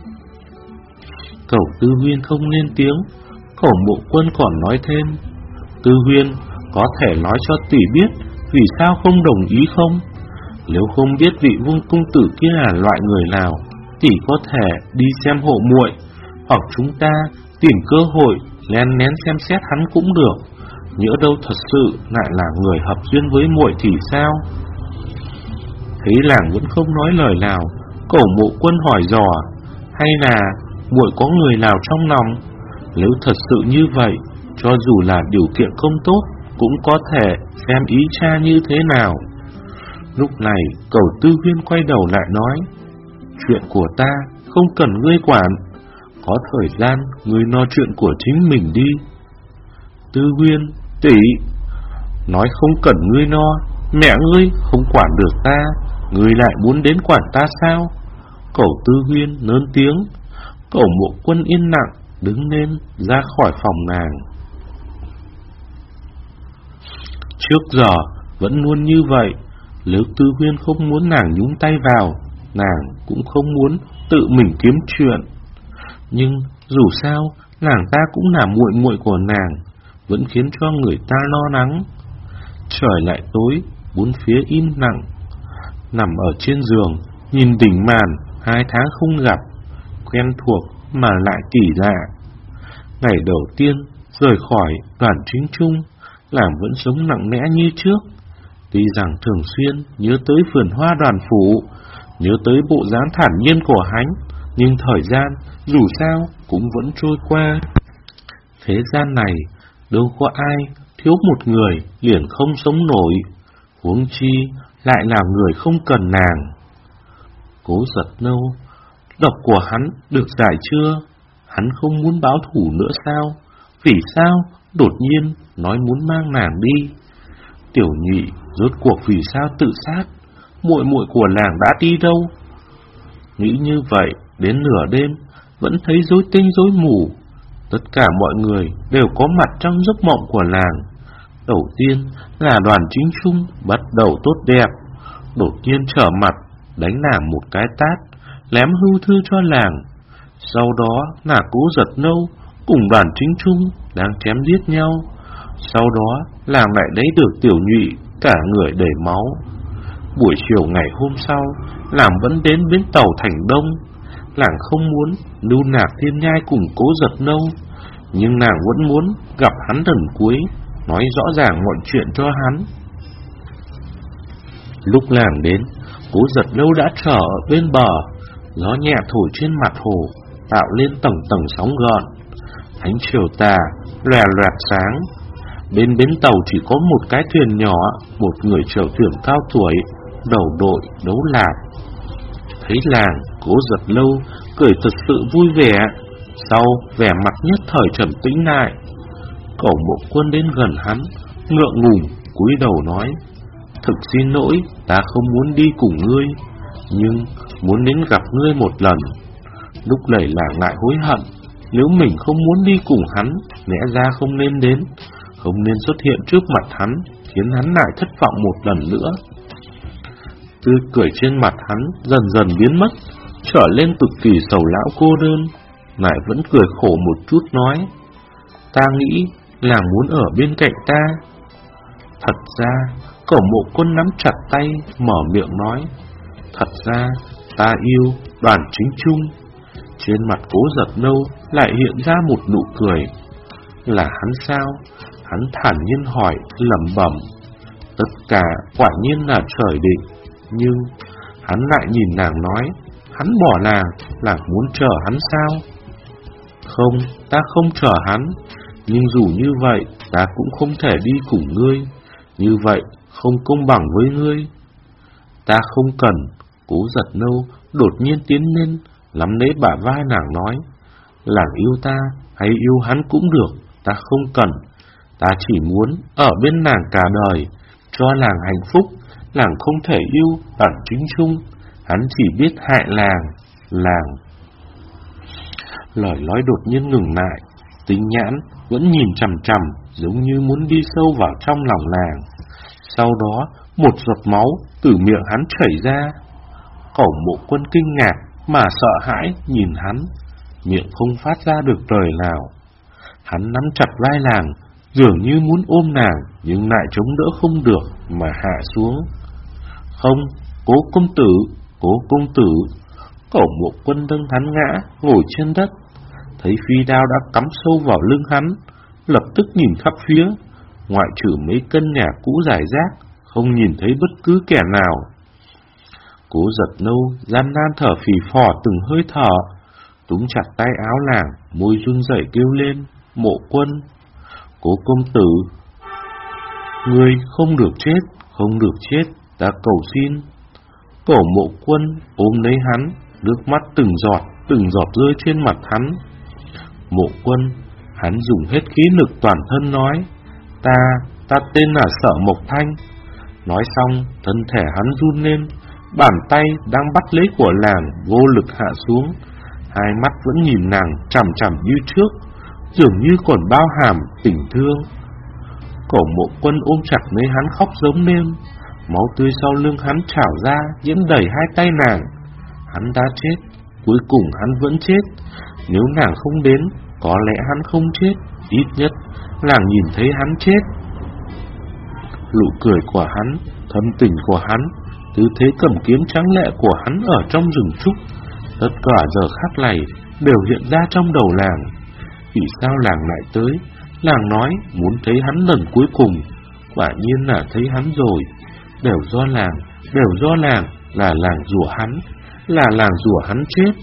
Cẩu Tư Huyên không lên tiếng. Cẩu Mộ Quân còn nói thêm: Tư Huyên có thể nói cho tỷ biết vì sao không đồng ý không? Nếu không biết vị vương công tử kia là loại người nào, tỷ có thể đi xem hộ muội, hoặc chúng ta tìm cơ hội lén lén xem xét hắn cũng được. Nhỡ đâu thật sự lại là người hợp duyên với muội thì sao? Thấy làng vẫn không nói lời nào, Cẩu Mộ Quân hỏi dò: hay là muội có người nào trong lòng? Nếu thật sự như vậy, cho dù là điều kiện không tốt, cũng có thể xem ý cha như thế nào. Lúc này Cẩu Tư Huyên quay đầu lại nói: chuyện của ta không cần ngươi quản, có thời gian ngươi nói chuyện của chính mình đi. Tư Huyên tỷ, nói không cần ngươi no, mẹ ngươi không quản được ta, ngươi lại muốn đến quản ta sao? Cẩu Tư Huyên lớn tiếng. Cẩu Mộ Quân yên lặng đứng lên ra khỏi phòng nàng. Trước giờ vẫn luôn như vậy. Nếu Tư Huyên không muốn nàng nhúng tay vào, nàng cũng không muốn tự mình kiếm chuyện. Nhưng dù sao, nàng ta cũng là muội muội của nàng, vẫn khiến cho người ta lo lắng. Trời lại tối, bốn phía im lặng. Nằm ở trên giường, nhìn đỉnh màn, hai tháng không gặp, quen thuộc mà lại kỳ lạ. Ngày đầu tiên rời khỏi Đoàn Chính Trung, nàng vẫn sống nặng nẽ như trước. Tuy rằng thường xuyên nhớ tới vườn hoa Đoàn phủ, nhớ tới bộ dáng thản nhiên của hắn, nhưng thời gian dù sao cũng vẫn trôi qua. Thế gian này đâu có ai thiếu một người liền không sống nổi, huống chi lại là người không cần nàng. Cố Giật Nâu, độc của hắn được giải chưa? Hắn không muốn báo thù nữa sao? Vì sao đột nhiên nói muốn mang nàng đi? Tiểu Nhụy rốt cuộc vì sao tự sát? Muội muội của nàng đã đi đâu? Nghĩ như vậy, đến nửa đêm vẫn thấy rối tinh rối mù. Tất cả mọi người đều có mặt trong giấc mộng của nàng. Đầu tiên là Đoàn Chính Trung bắt đầu tốt đẹp, đột nhiên trở mặt đánh nàng một cái tát, lém hưu thư cho nàng. Sau đó là Cố Giật Nâu cùng Đoàn Chính Trung đang chém giết nhau. Sau đó nàng lại lấy được Tiểu Nhụy cả người đầy máu. Buổi chiều ngày hôm sau, nàng vẫn đến bến tàu Thành Đông. Nàng không muốn lưu nạp Thiên Nhai cùng Cố Giật Nâu, nhưng nàng vẫn muốn gặp hắn lần cuối, nói rõ ràng mọi chuyện cho hắn. Lúc nàng đến, Cố Giật Nâu đã chờ ở bên bờ. Gió nhẹ thổi trên mặt hồ, tạo lên tầng tầng sóng gợn. Ánh chiều tà loè loẹt sáng. Bên bến tàu chỉ có một cái thuyền nhỏ, một người chèo thuyền cao tuổi, đầu đội đấu lạp. Thấy làng, Cố Giật Lâu cười thật sự vui vẻ. Sau vẻ mặt nhất thời trầm tĩnh lại. Cẩu Mộ Quân đến gần hắn, ngượng ngùng cúi đầu nói: Thực xin lỗi, ta không muốn đi cùng ngươi, nhưng muốn đến gặp ngươi một lần. Lúc này làng lại hối hận, nếu mình không muốn đi cùng hắn, lẽ ra không nên đến, không nên xuất hiện trước mặt hắn, khiến hắn lại thất vọng một lần nữa. Tươi cười trên mặt hắn dần dần biến mất, trở lên cực kỳ sầu lão cô đơn. Lại vẫn cười khổ một chút nói: Ta nghĩ làng muốn ở bên cạnh ta. Thật ra Cẩu Mộ Quân nắm chặt tay, mở miệng nói: Thật ra ta yêu Đoàn Chính Trung. Trên mặt Cố Giật Nâu lại hiện ra một nụ cười. Là hắn sao? Hắn thản nhiên hỏi, lẩm bẩm: Tất cả quả nhiên là trời định. Nhưng hắn lại nhìn nàng nói: Hắn bỏ làng, làng muốn chờ hắn sao? Không, ta không chờ hắn. Nhưng dù như vậy, ta cũng không thể đi cùng ngươi. Như vậy không công bằng với ngươi. Ta không cần. Cố Giật Nâu đột nhiên tiến lên, nắm lấy bả vai nàng nói: Làng yêu ta hay yêu hắn cũng được, ta không cần. Ta chỉ muốn ở bên nàng cả đời, cho làng hạnh phúc. Làng không thể yêu Đoàn Chính Trung, hắn chỉ biết hại làng. Làng... Lời nói đột nhiên ngừng lại. Tính nhãn vẫn nhìn chằm chằm, giống như muốn đi sâu vào trong lòng làng. Sau đó một giọt máu từ miệng hắn chảy ra. Cẩu Mộ Quân kinh ngạc mà sợ hãi nhìn hắn, miệng không phát ra được lời nào. Hắn nắm chặt vai làng, dường như muốn ôm nàng, nhưng lại chống đỡ không được mà hạ xuống. Không, Cố công tử, Cố công tử. Cẩu Mộ Quân nâng hắn ngã, ngồi trên đất. Thấy phi đao đã cắm sâu vào lưng hắn, lập tức nhìn khắp phía. Ngoại trừ mấy căn nhà cũ rải rác, không nhìn thấy bất cứ kẻ nào. Cố Giật Nâu gian nan thở phì phò từng hơi thở, túm chặt tay áo nàng, môi run rẩy kêu lên: Mộ Quân, Cố công tử, ngươi không được chết, không được chết, ta cầu xin. Cẩu Mộ Quân ôm lấy hắn, nước mắt từng giọt, từng giọt rơi trên mặt hắn. Mộ Quân, hắn dùng hết khí lực toàn thân nói: Ta, ta tên là Sở Mộc Thanh. Nói xong, thân thể hắn run lên, bàn tay đang bắt lấy của làng vô lực hạ xuống. Hai mắt vẫn nhìn nàng chằm chằm như trước, dường như còn bao hàm tình thương. Cổ Mộ Quân ôm chặt lấy hắn khóc giống lên. Máu tươi sau lưng hắn trào ra, nhiễm đầy hai tay nàng. Hắn đã chết, cuối cùng hắn vẫn chết. Nếu nàng không đến, có lẽ hắn không chết. Ít nhất, nàng nhìn thấy hắn chết. Nụ cười của hắn, thâm tình của hắn, tư thế cầm kiếm trắng lệ của hắn ở trong rừng trúc, tất cả giờ khắc này đều hiện ra trong đầu làng. Vì sao làng lại tới? Làng nói muốn thấy hắn lần cuối cùng. Quả nhiên là thấy hắn rồi. Đều do làng, đều do làng, là làng rủa hắn, là làng rủa hắn chết.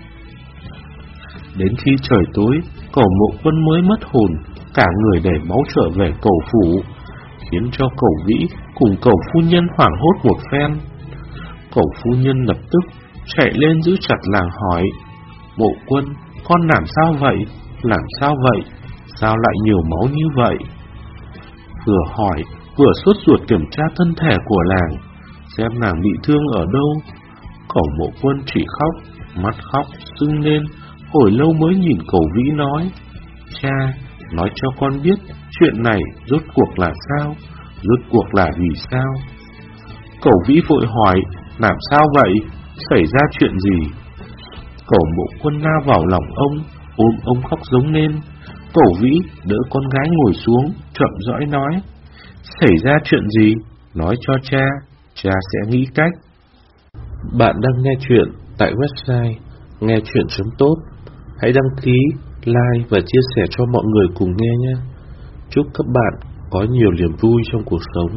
Đến khi trời tối, Cổ Mộ Quân mới mất hồn, cả người đầy máu trở về Cẩu phủ, khiến cho Cẩu Vĩ cùng Cẩu phu nhân hoảng hốt một phen. Cẩu phu nhân lập tức chạy lên giữ chặt làng hỏi: Mộ Quân, con làm sao vậy? Làm sao vậy? Sao lại nhiều máu như vậy? Vừa hỏi, vừa sốt ruột kiểm tra thân thể của làng, xem nàng bị thương ở đâu. Cẩu Mộ Quân chỉ khóc, mắt khóc sưng lên, hồi lâu mới nhìn Cẩu Vĩ nói: Cha, nói cho con biết chuyện này rốt cuộc là sao? Rốt cuộc là vì sao? Cẩu Vĩ vội hỏi: Làm sao vậy? Xảy ra chuyện gì? Cẩu Mộ Quân lao vào lòng ông, ôm ông khóc giống lên. Cẩu Vĩ đỡ con gái ngồi xuống, chậm rãi nói: Xảy ra chuyện gì? Nói cho cha, cha sẽ nghĩ cách. Bạn đang nghe chuyện tại website nghe chuyện chấm tốt. Hãy đăng ký, like và chia sẻ cho mọi người cùng nghe nhé. Chúc các bạn có nhiều niềm vui trong cuộc sống.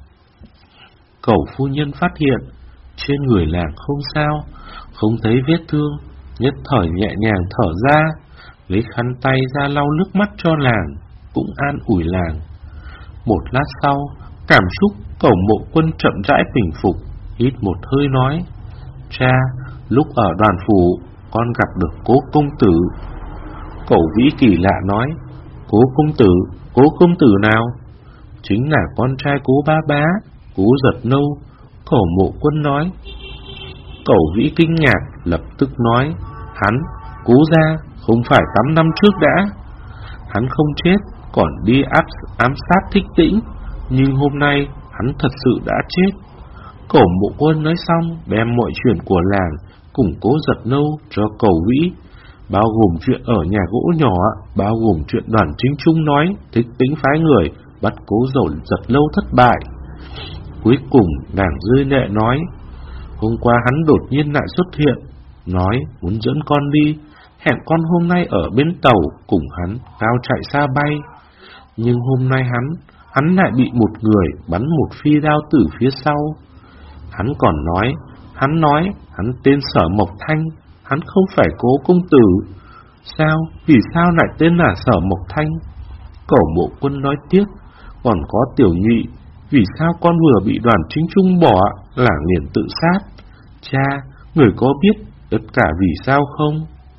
Cẩu phu nhân phát hiện trên người làng không sao, không thấy vết thương, nhất thời nhẹ nhàng thở ra, lấy khăn tay ra lau nước mắt cho làng, cũng an ủi làng. Một lát sau, cảm xúc Cẩu Mộ Quân chậm rãi bình phục, hít một hơi nói: Cha, lúc ở đoàn phủ, con gặp được Cố công tử. Cẩu Vĩ kỳ lạ nói: Cố công tử, Cố công tử nào? Chính là con trai Cố bá bá, Cố Giật Nâu. Cẩu Mộ Quân nói. Cẩu Vĩ kinh ngạc, lập tức nói: Hắn, Cố gia, không phải tám năm trước đã? Hắn không chết, còn đi áp ám sát Thích Tĩnh, nhưng hôm nay hắn thật sự đã chết. Cẩu Mộ Quân nói xong, đem mọi chuyện của làng cùng Cố Giật Nâu cho Cẩu Vĩ, bao gồm chuyện ở nhà gỗ nhỏ, bao gồm chuyện Đoàn Chính Trung nói Thích Tĩnh phái người bắt Cố Giật Nâu thất bại. Cuối cùng nàng rơi lệ nói: Hôm qua hắn đột nhiên lại xuất hiện, nói muốn dẫn con đi, hẹn con hôm nay ở bến tàu cùng hắn cao chạy xa bay. Nhưng hôm nay hắn, hắn lại bị một người bắn một phi đao từ phía sau. Hắn còn nói, hắn nói hắn tên Sở Mộc Thanh, hắn không phải Cố công tử. Sao, vì sao lại tên là Sở Mộc Thanh? Cẩu Mộ Quân nói tiếp: Còn có Tiểu Nhụy, vì sao con vừa bị Đoàn Chính Trung bỏ, làng liền tự sát? Cha, người có biết tất cả vì sao không?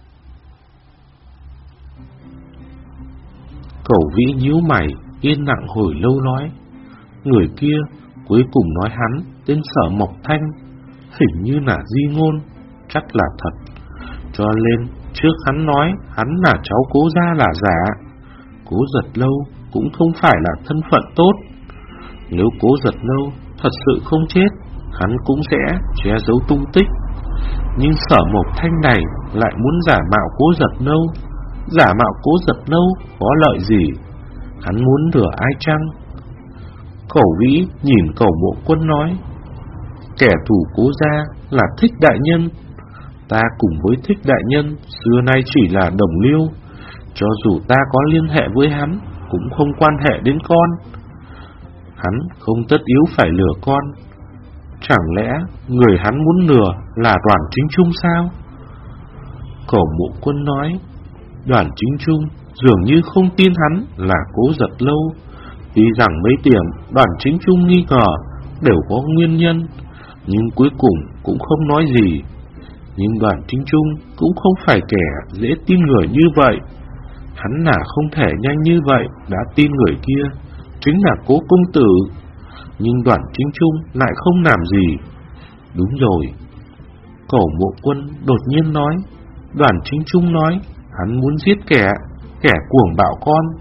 Cẩu Vĩ nhíu mày, yên lặng hồi lâu nói: Người kia cuối cùng nói hắn tên Sở Mộc Thanh, hình như là di ngôn, chắc là thật. Cho nên trước hắn nói hắn là cháu Cố gia là giả. Cố Giật Lâu cũng không phải là thân phận tốt. Nếu Cố Giật Lâu thật sự không chết, hắn cũng sẽ che giấu tung tích. Nhưng Sở Mộc Thanh này lại muốn giả mạo Cố Giật Lâu. Giả mạo Cố Giật Lâu có lợi gì? Hắn muốn lừa ai chăng? Cẩu Vĩ nhìn Cẩu Mộ Quân nói: Kẻ thù Cố gia là Thích đại nhân. Ta cùng với Thích đại nhân xưa nay chỉ là đồng liêu. Cho dù ta có liên hệ với hắn, cũng không quan hệ đến con. Hắn không tất yếu phải lừa con. Chẳng lẽ người hắn muốn lừa là Đoàn Chính Trung sao? Cẩu Mộ Quân nói: Đoàn Chính Trung dường như không tin hắn là Cố Giật Lâu. Tuy rằng mấy điểm Đoàn Chính Trung nghi ngờ đều có nguyên nhân, nhưng cuối cùng cũng không nói gì. Nhưng Đoàn Chính Trung cũng không phải kẻ dễ tin người như vậy. Hắn là không thể nhanh như vậy đã tin người kia, chính là Cố công tử. Nhưng Đoàn Chính Trung lại không làm gì. Đúng rồi. Cẩu Mộ Quân đột nhiên nói: Đoàn Chính Trung nói hắn muốn giết kẻ, kẻ cuồng bạo con.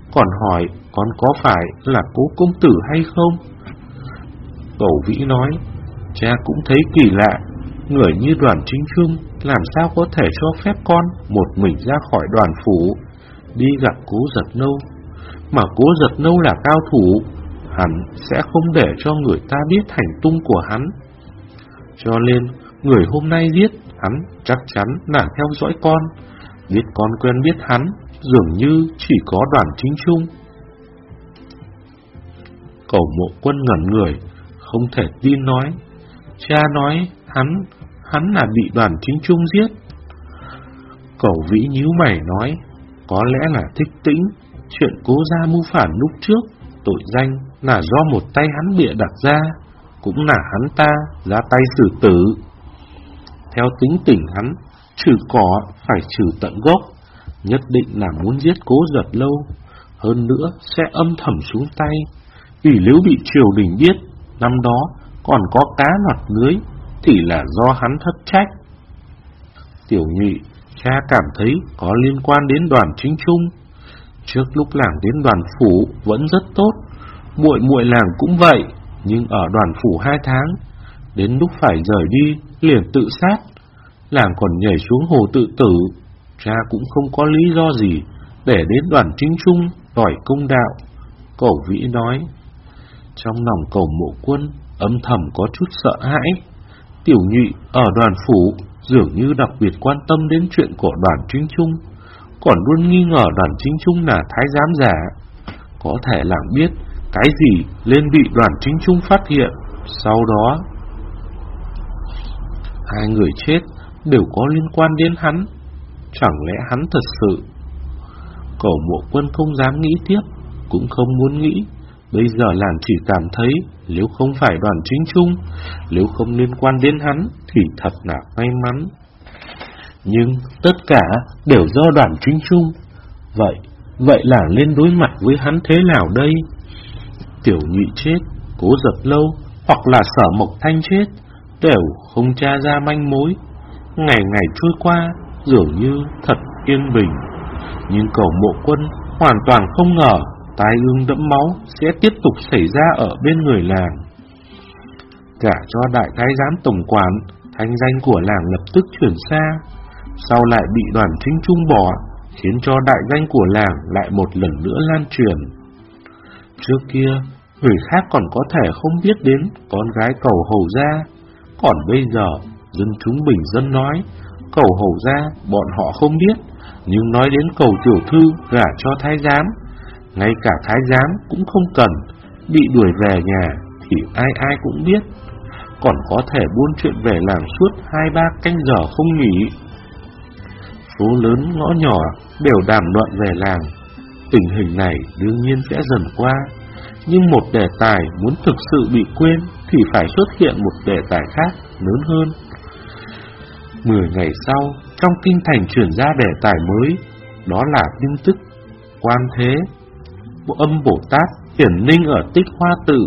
còn hỏi con có phải là Cố công tử hay không. Cẩu Vĩ nói, cha cũng thấy kỳ lạ, người như Đoàn Chính Trung làm sao có thể cho phép con một mình ra khỏi đoàn phủ, đi gặp Cố Giật Nâu. Mà Cố Giật Nâu là cao thủ, hắn sẽ không để cho người ta biết hành tung của hắn. Cho nên, người hôm nay giết hắn chắc chắn là theo dõi con, biết con quen biết hắn, dường như chỉ có Đoàn Chính Trung. Cẩu Mộ Quân ngẩn người, không thể tin nói, cha nói hắn, hắn là bị Đoàn Chính Trung giết. Cẩu Vĩ nhíu mày nói, có lẽ là Thích Tĩnh, chuyện Cố gia mưu phản lúc trước, tội danh là do một tay hắn bịa đặt ra, cũng là hắn ta ra tay xử tử. Theo tính tình hắn, trừ cỏ phải trừ tận gốc, nhất định là muốn giết Cố Giật Lâu, hơn nữa sẽ âm thầm xuống tay, vì nếu bị triều đình biết năm đó còn có cá lọt lưới thì là do hắn thất trách. Tiểu Nhụy, cha cảm thấy có liên quan đến Đoàn Chính Trung. Trước lúc làng đến đoàn phủ vẫn rất tốt, muội muội làng cũng vậy, nhưng ở đoàn phủ hai tháng, đến lúc phải rời đi liền tự sát, làng còn nhảy xuống hồ tự tử. Cha cũng không có lý do gì để đến Đoàn Chính Trung đòi công đạo. Cẩu Vĩ nói. Trong lòng Cẩu Mộ Quân âm thầm có chút sợ hãi. Tiểu Nhụy ở đoàn phủ dường như đặc biệt quan tâm đến chuyện của Đoàn Chính Trung, còn luôn nghi ngờ Đoàn Chính Trung là thái giám giả. Có thể làng biết cái gì lên bị Đoàn Chính Trung phát hiện, sau đó hai người chết đều có liên quan đến hắn. Chẳng lẽ hắn thật sự? Cẩu Mộ Quân không dám nghĩ tiếp, cũng không muốn nghĩ. Bây giờ làng chỉ cảm thấy nếu không phải Đoàn Chính Trung, nếu không liên quan đến hắn thì thật là may mắn. Nhưng tất cả đều do Đoàn Chính Trung. Vậy, vậy làng lên đối mặt với hắn thế nào đây? Tiểu Nhụy chết, Cố Giật Lâu hoặc là Sở Mộc Thanh chết, đều không tra ra manh mối. Ngày ngày trôi qua dường như thật yên bình. Nhưng Cẩu Mộ Quân hoàn toàn không ngờ tai ương đẫm máu sẽ tiếp tục xảy ra ở bên người làng. Cả cho đại thái giám tổng quản, thanh danh của làng lập tức chuyển xa, sau lại bị Đoàn Chính Trung bỏ, khiến cho đại danh của làng lại một lần nữa lan truyền. Trước kia, người khác còn có thể không biết đến con gái Cẩu Hầu gia, còn bây giờ, dân chúng bình dân nói, Cẩu Hầu gia bọn họ không biết, nhưng nói đến Cẩu tiểu thư gả cho thái giám, ngay cả thái giám cũng không cần, bị đuổi về nhà thì ai ai cũng biết, còn có thể buôn chuyện về làng suốt hai ba canh giờ không nghỉ. Phố lớn ngõ nhỏ đều đàm luận về làng. Tình hình này đương nhiên sẽ dần qua, nhưng một đề tài muốn thực sự bị quên thì phải xuất hiện một đề tài khác lớn hơn. Mười ngày sau, trong kinh thành chuyển ra đề tài mới, đó là tin tức Quan Thế Âm Bồ Tát hiển linh ở Tích Hoa Tự.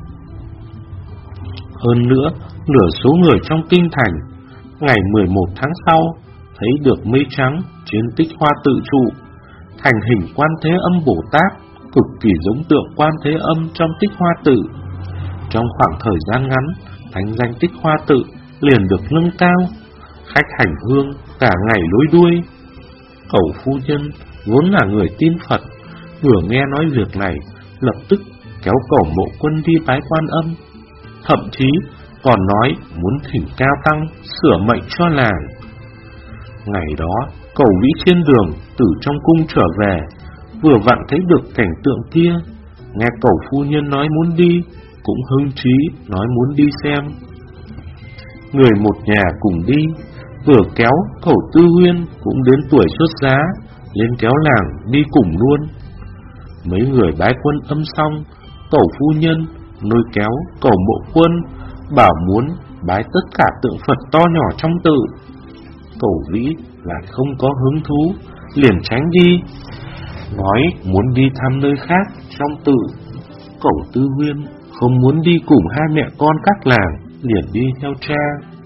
Hơn nữa, nửa số người trong kinh thành ngày mười một tháng sau thấy được mây trắng trên Tích Hoa Tự trụ, thành hình Quan Thế Âm Bồ Tát, cực kỳ giống tượng Quan Thế Âm trong Tích Hoa Tự. Trong khoảng thời gian ngắn, thánh danh Tích Hoa Tự liền được nâng cao, khách hành hương cả ngày lối đuôi. Cẩu phu nhân vốn là người tin Phật, vừa nghe nói việc này, lập tức kéo Cẩu Mộ Quân đi bái Quan Âm, thậm chí còn nói muốn thỉnh cao tăng sửa mệnh cho làng. Ngày đó, Cẩu Vĩ trên đường từ trong cung trở về, vừa vặn thấy được cảnh tượng kia, nghe Cẩu phu nhân nói muốn đi, cũng hưng trí nói muốn đi xem. Người một nhà cùng đi, vừa kéo Cẩu Tư Huyên cũng đến tuổi xuất giá, lên kéo làng đi cùng luôn. Mấy người bái Quân Âm xong, Cẩu phu nhân lôi kéo Cẩu Mộ Quân, bảo muốn bái tất cả tượng Phật to nhỏ trong tự. Cẩu Vĩ lại không có hứng thú, liền tránh đi, nói muốn đi thăm nơi khác trong tự. Cẩu Tư Huyên không muốn đi cùng hai mẹ con các làng, liền đi theo cha.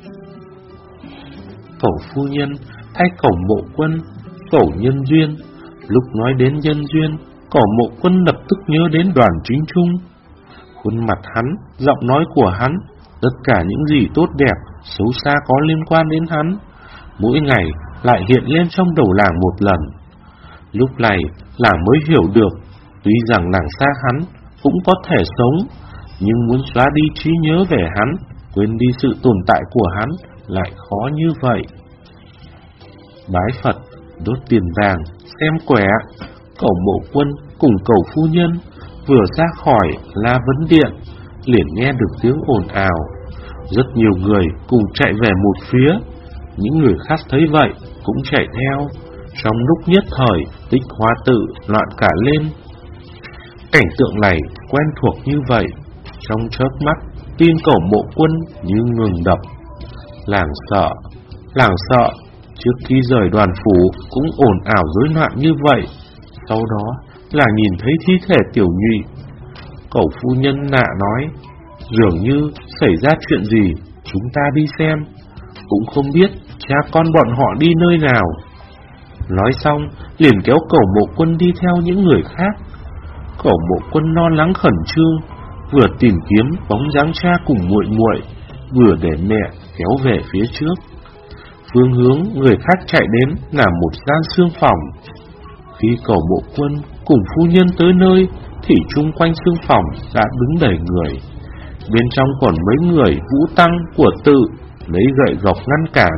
Cẩu phu nhân thay Cẩu Mộ Quân, Cẩu Nhân Duyên, lúc nói đến nhân duyên, Cẩu Mộ Quân lập tức nhớ đến Đoàn Chính Trung. Khuôn mặt hắn, giọng nói của hắn, tất cả những gì tốt đẹp, xấu xa có liên quan đến hắn, mỗi ngày lại hiện lên trong đầu làng một lần. Lúc này làng mới hiểu được, tuy rằng làng xa hắn cũng có thể sống, nhưng muốn xóa đi trí nhớ về hắn, quên đi sự tồn tại của hắn lại khó như vậy. Bái Phật, đốt tiền vàng, xem quẻ, Cẩu Mộ Quân cùng Cẩu phu nhân vừa ra khỏi La Vấn Điện, liền nghe được tiếng ồn ào. Rất nhiều người cùng chạy về một phía, những người khác thấy vậy cũng chạy theo. Trong lúc nhất thời, Tích Hoa Tự loạn cả lên. Cảnh tượng này quen thuộc như vậy, trong chớp mắt, tim Cẩu Mộ Quân như ngừng đập. Làng sợ, làng sợ, trước khi rời Đoàn phủ cũng ồn ào rối loạn như vậy. Sau đó là nhìn thấy thi thể Tiểu Nhụy. Cẩu phu nhân nạ nói, dường như xảy ra chuyện gì, chúng ta đi xem. Cũng không biết cha con bọn họ đi nơi nào. Nói xong liền kéo Cẩu Mộ Quân đi theo những người khác. Cẩu Mộ Quân lo lắng khẩn trương, vừa tìm kiếm bóng dáng cha cùng muội muội, vừa để mẹ kéo về phía trước. Phương hướng người khác chạy đến là một gian xương phòng. Khi Cẩu Mộ Quân cùng phu nhân tới nơi thì chung quanh xương phòng đã đứng đầy người. Bên trong còn mấy người vũ tăng của Tự lấy gậy gộc ngăn cản.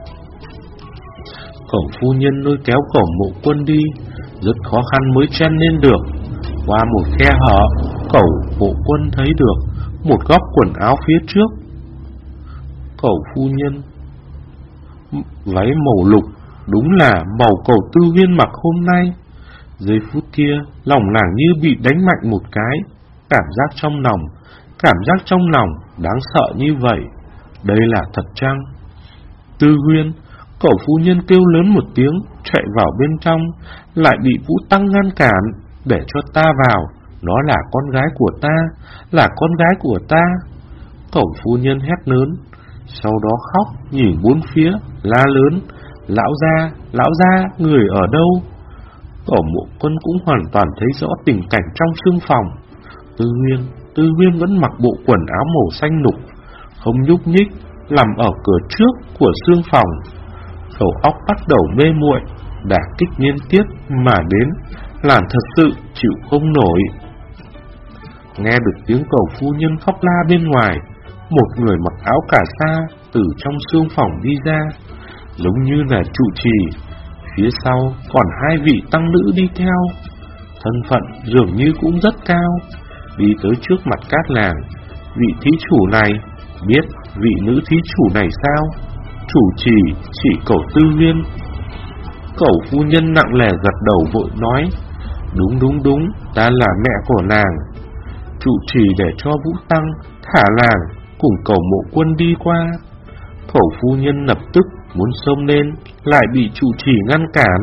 Cẩu phu nhân lôi kéo Cẩu Mộ Quân đi, rất khó khăn mới chen lên được. Qua một khe hở, Cẩu Mộ Quân thấy được một góc quần áo phía trước. Cẩu phu nhân váy màu lục, đúng là màu Cẩu Tư Huyên mặc hôm nay. Giây phút kia, lòng nàng như bị đánh mạnh một cái. Cảm giác trong lòng, cảm giác trong lòng đáng sợ như vậy. Đây là thật chăng? Tư Huyên, Cẩu phu nhân kêu lớn một tiếng, chạy vào bên trong, lại bị Vũ Tăng ngăn cản. Để cho ta vào, nó là con gái của ta, là con gái của ta. Cẩu phu nhân hét lớn, sau đó khóc, nhìn bốn phía, la lớn, lão gia, lão gia, người ở đâu? Cẩu Mộ Quân cũng hoàn toàn thấy rõ tình cảnh trong xương phòng. Tư Huyên, Tư Huyên vẫn mặc bộ quần áo màu xanh lục, không nhúc nhích, nằm ở cửa trước của xương phòng. Đầu óc bắt đầu mê muội, đả kích liên tiếp mà đến, làm thật sự chịu không nổi. Nghe được tiếng Cẩu phu nhân khóc la bên ngoài, một người mặc áo cà sa từ trong xương phòng đi ra, giống như là trụ trì. Phía sau còn hai vị tăng nữ đi theo, thân phận dường như cũng rất cao. Đi tới trước mặt các làng, vị thí chủ này biết vị nữ thí chủ này sao? Chủ trì chỉ Cẩu Tư Huyên. Cẩu phu nhân nặng nề gật đầu vội nói, đúng đúng đúng, ta là mẹ của nàng. Trụ trì để cho Vũ Tăng thả làng cùng Cẩu Mộ Quân đi qua. Cẩu phu nhân lập tức muốn xông lên, lại bị trụ trì ngăn cản.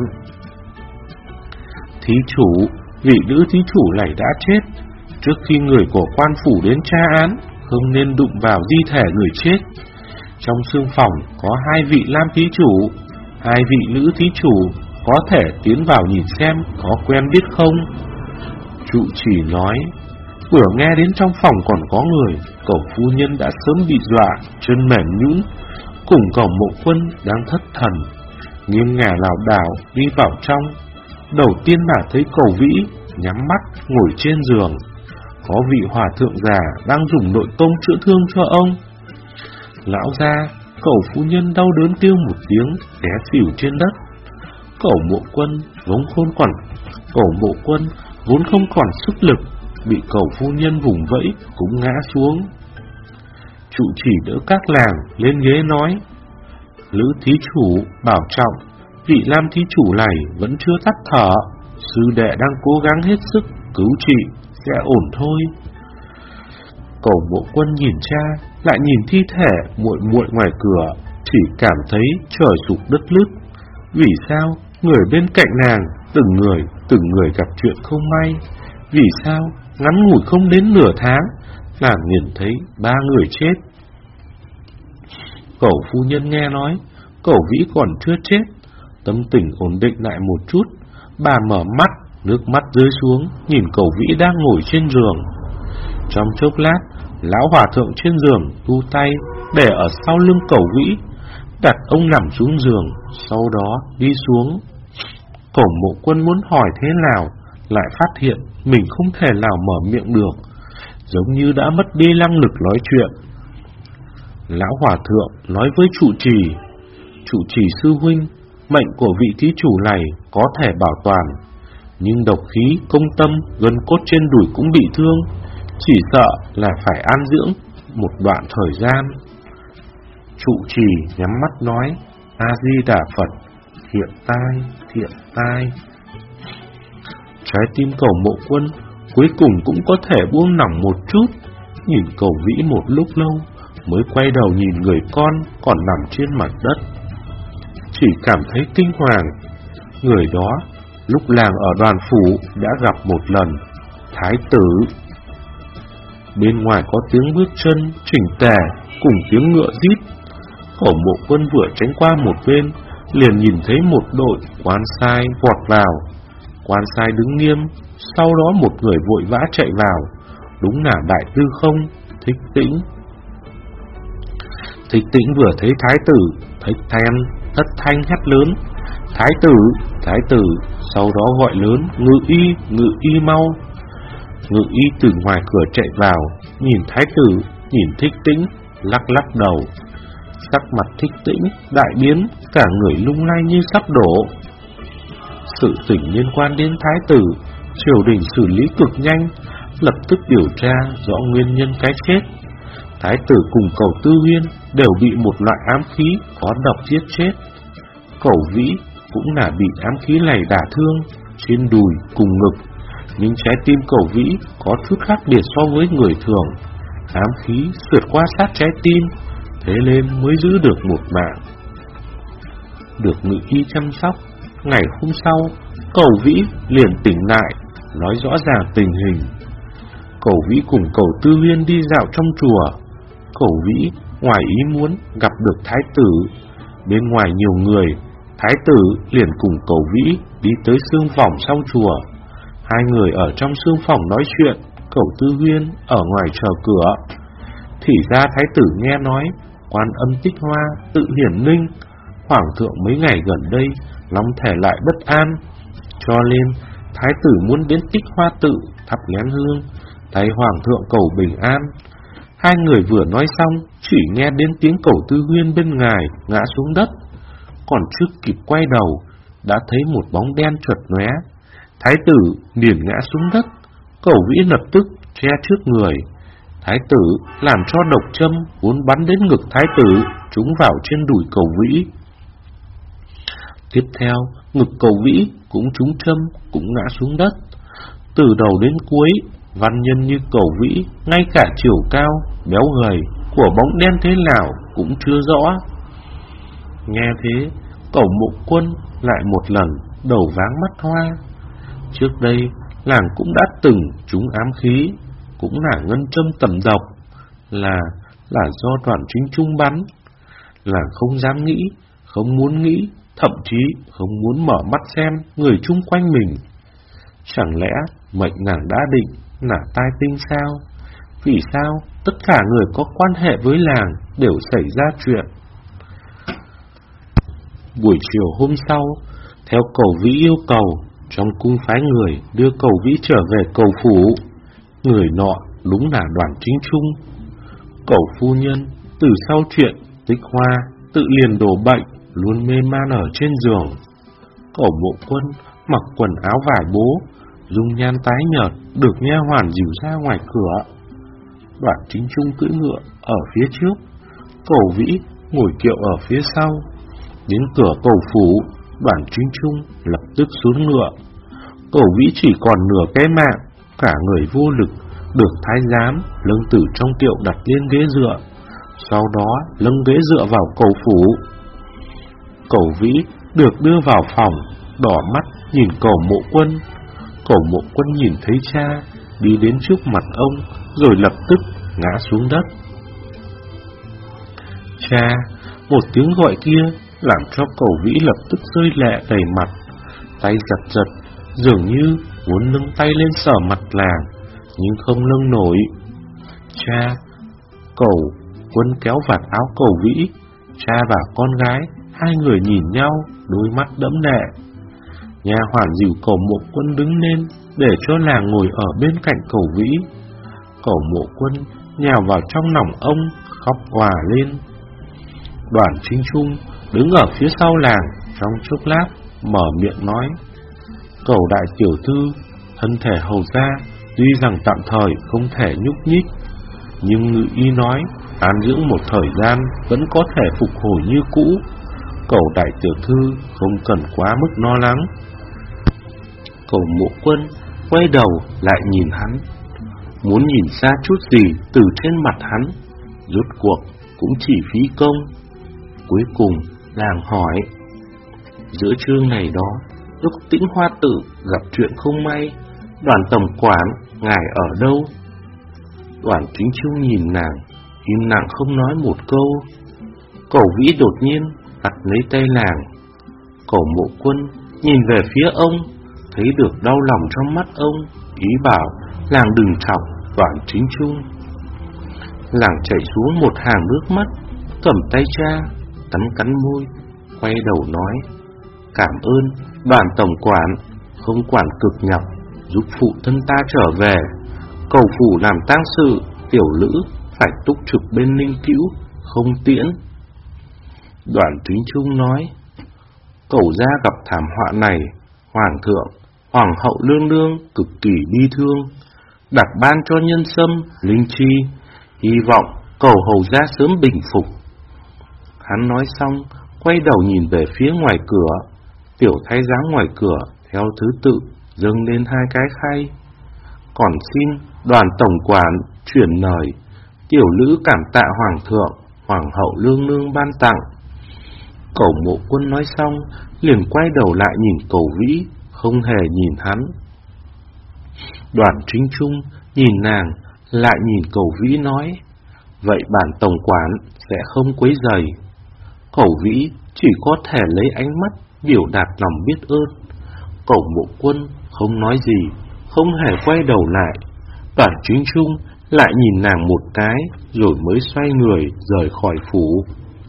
Thí chủ, vị nữ thí chủ này đã chết. Trước khi người của quan phủ đến tra án, không nên đụng vào di thể người chết. Trong xương phòng có hai vị nam thí chủ, hai vị nữ thí chủ, có thể tiến vào nhìn xem có quen biết không? Trụ trì nói. Vừa nghe đến trong phòng còn có người, Cẩu phu nhân đã sớm bị dọa, chân mềm nhũn, cùng Cẩu Mộ Quân đang thất thần, nghiêng ngả lảo đảo đi vào trong. Đầu tiên là thấy Cẩu Vĩ nhắm mắt ngồi trên giường, có vị hòa thượng già đang dùng nội công chữa thương cho ông. Lão gia, Cẩu phu nhân đau đớn kêu một tiếng, té xỉu trên đất. Cẩu Mộ Quân vốn không còn, Cẩu Mộ Quân vốn không còn sức lực, bị Cẩu phu nhân vùng vẫy cũng ngã xuống. Trụ chỉ đỡ các làng lên ghế nói, Lữ thí chủ bảo trọng, vị nam thí chủ này vẫn chưa tắt thở, sư đệ đang cố gắng hết sức cứu trị, sẽ ổn thôi. Cẩu Mộ Quân nhìn cha, lại nhìn thi thể muội muội ngoài cửa, chỉ cảm thấy trời sụp đất lứt. Vì sao người bên cạnh nàng từng người từng người gặp chuyện không may? Vì sao ngắn ngủi không đến nửa tháng, nàng nhìn thấy ba người chết? Cẩu phu nhân nghe nói Cẩu Vĩ còn chưa chết, tâm tình ổn định lại một chút, bà mở mắt nước mắt rơi xuống, nhìn Cẩu Vĩ đang ngồi trên giường. Trong chốc lát, lão hòa thượng trên giường thu tay để ở sau lưng Cẩu Vĩ, đặt ông nằm xuống giường, sau đó đi xuống. Cẩu Mộ Quân muốn hỏi thế nào, lại phát hiện mình không thể nào mở miệng được, giống như đã mất đi năng lực nói chuyện. Lão hòa thượng nói với trụ trì: "Trụ trì sư huynh, mệnh của vị thí chủ này có thể bảo toàn, nhưng độc khí công tâm, gân cốt trên đùi cũng bị thương, chỉ sợ là phải an dưỡng một đoạn thời gian." Trụ trì nhắm mắt nói: "A Di Đà Phật, thiện tai, thiện tai." Trái tim Cẩu Mộ Quân cuối cùng cũng có thể buông lỏng một chút, nhìn Cẩu Vĩ một lúc lâu mới quay đầu nhìn người con còn nằm trên mặt đất. Chỉ cảm thấy kinh hoàng. Người đó lúc làng ở Đoàn Phủ đã gặp một lần, Thái tử. Bên ngoài có tiếng bước chân chỉnh tề cùng tiếng ngựa rít. Cẩu Mộ Quân vừa tránh qua một bên, liền nhìn thấy một đội quan sai vọt vào. Quan sai đứng nghiêm, sau đó một người vội vã chạy vào, đúng là Đại Tư Không, Thích Tĩnh. Thích Tĩnh vừa thấy Thái tử, Thích Thanh thất thanh hét lớn: "Thái tử, Thái tử!" Sau đó gọi lớn: "Ngự y, ngự y mau!" Ngự y từ ngoài cửa chạy vào, nhìn Thái tử, nhìn Thích Tĩnh, lắc lắc đầu. Sắc mặt Thích Tĩnh đại biến, cả người lung lay như sắp đổ. Sự tình liên quan đến Thái tử, triều đình xử lý cực nhanh, lập tức điều tra rõ nguyên nhân cái chết. Thái tử cùng Cẩu Tư Huyên đều bị một loại ám khí có độc giết chết. Cẩu Vĩ cũng là bị ám khí này đả thương trên đùi cùng ngực, nhưng trái tim Cẩu Vĩ có chút khác biệt so với người thường. Ám khí sượt qua sát trái tim, thế nên mới giữ được một mạng. Được ngự y chăm sóc, ngày hôm sau, Cẩu Vĩ liền tỉnh lại, nói rõ ràng tình hình. Cẩu Vĩ cùng Cẩu Tư Huyên đi dạo trong chùa. Cẩu Vĩ ngoài ý muốn gặp được Thái tử. Bên ngoài nhiều người, Thái tử liền cùng Cẩu Vĩ đi tới sương phòng sau chùa. Hai người ở trong sương phòng nói chuyện, Cẩu Tư Huyên ở ngoài chờ cửa. Thì ra Thái tử nghe nói Quan Âm Tích Hoa tự hiển linh, Hoàng thượng mấy ngày gần đây lòng thể lại bất an, cho nên Thái tử muốn đến Tích Hoa tự thắp nén hương, thay Hoàng thượng cầu bình an. Hai người vừa nói xong, chỉ nghe đến tiếng Cẩu Tư Huyên bên ngoài ngã xuống đất. Còn chưa kịp quay đầu, đã thấy một bóng đen chợt lóe. Thái tử liền ngã xuống đất. Cẩu Vĩ lập tức che trước người. Thái tử làm cho độc châm vốn bắn đến ngực Thái tử trúng vào trên đùi Cẩu Vĩ. Tiếp theo, ngực Cẩu Vĩ cũng trúng châm, cũng ngã xuống đất. Từ đầu đến cuối, văn nhân như Cẩu Vĩ, ngay cả chiều cao, béo gầy của bóng đen thế nào cũng chưa rõ. Nghe thế, Cẩu Mộ Quân lại một lần đầu váng mắt hoa. Trước đây, làng cũng đã từng trúng ám khí, cũng là ngân châm tẩm độc, là là do Đoàn Chính Trung bắn. Làng không dám nghĩ, không muốn nghĩ, thậm chí không muốn mở mắt xem người chung quanh mình. Chẳng lẽ mệnh nàng đã định là tai tinh sao? Vì sao tất cả người có quan hệ với làng đều xảy ra chuyện? Buổi chiều hôm sau, theo Cẩu Vĩ yêu cầu, trong cung phái người đưa Cẩu Vĩ trở về Cẩu phủ. Người nọ đúng là Đoàn Chính Trung. Cẩu phu nhân từ sau chuyện Tích Hoa tự liền đổ bệnh, luôn mê man ở trên giường. Cẩu Mộ Quân mặc quần áo vải bố, dung nhan tái nhợt, được nha hoàn dìu ra ngoài cửa. Đoàn Chính Trung cưỡi ngựa ở phía trước, Cẩu Vĩ ngồi kiệu ở phía sau. Đến cửa Cẩu phủ, Đoàn Chính Trung lập tức xuống ngựa. Cẩu Vĩ chỉ còn nửa cái mạng, cả người vô lực, được thái giám lưng từ trong kiệu đặt lên ghế dựa, sau đó lưng ghế dựa vào Cẩu phủ. Cẩu Vĩ được đưa vào phòng, đỏ mắt nhìn Cẩu Mộ Quân. Cẩu Mộ Quân nhìn thấy cha, đi đến trước mặt ông, rồi lập tức ngã xuống đất. Cha, một tiếng gọi kia làm cho Cẩu Vĩ lập tức rơi lệ đầy mặt, tay giật giật, dường như muốn nâng tay lên sờ mặt làng, nhưng không nâng nổi. Cha! Cẩu Quân kéo vạt áo Cẩu Vĩ. Cha và con gái, hai người nhìn nhau, đôi mắt đẫm lệ. Nha hoàn dìu Cẩu Mộ Quân đứng lên, để cho làng ngồi ở bên cạnh Cẩu Vĩ. Cẩu Mộ Quân nhào vào trong lòng ông, khóc òa lên. Đoàn Chính Trung đứng ở phía sau làng, trong chốc lát mở miệng nói: Cẩu đại tiểu thư, thân thể hầu gia tuy rằng tạm thời không thể nhúc nhích, nhưng ngự y nói an dưỡng một thời gian vẫn có thể phục hồi như cũ. Cẩu đại tiểu thư không cần quá mức lo lắng. Cẩu Mộ Quân quay đầu lại nhìn hắn, muốn nhìn xa chút gì từ trên mặt hắn, rốt cuộc cũng chỉ phí công. Cuối cùng làng hỏi: Giữa trưa ngày đó, lúc Tĩnh Hoa Tự gặp chuyện không may, Đoàn tổng quản ngài ở đâu? Đoàn Chính Trung nhìn nàng, im lặng không nói một câu. Cẩu Vĩ đột nhiên đặt lấy tay làng. Cẩu Mộ Quân nhìn về phía ông, thấy được đau lòng trong mắt ông, ý bảo làng đừng chọc Đoàn Chính Trung. Làng chảy xuống một hàng nước mắt, cầm tay cha, cắn cắn môi, quay đầu nói: Cảm ơn Đoàn tổng quản, không quản cực nhọc, giúp phụ thân ta trở về. Cẩu phủ làm tang sự, tiểu lữ phải túc trực bên Ninh Cữu, không tiễn. Đoàn Chính Trung nói: Cẩu gia gặp thảm họa này, hoàng thượng, hoàng hậu nương nương cực kỳ bi thương, đặc ban cho nhân sâm, linh chi, hy vọng cẩu hầu gia sớm bình phục. Hắn nói xong, quay đầu nhìn về phía ngoài cửa. Tiểu thái giám ngoài cửa theo thứ tự dâng lên hai cái khay. Còn xin Đoàn tổng quản chuyển lời, tiểu lữ cảm tạ hoàng thượng, hoàng hậu nương nương ban tặng. Cẩu Mộ Quân nói xong, liền quay đầu lại nhìn Cẩu Vĩ, không hề nhìn hắn. Đoàn Chính Trung nhìn nàng, lại nhìn Cẩu Vĩ nói: Vậy bản tổng quản sẽ không quấy rầy. Cẩu Vĩ chỉ có thể lấy ánh mắt biểu đạt lòng biết ơn. Cẩu Mộ Quân không nói gì, không hề quay đầu lại. Đoàn Chính Trung lại nhìn nàng một cái, rồi mới xoay người rời khỏi phủ.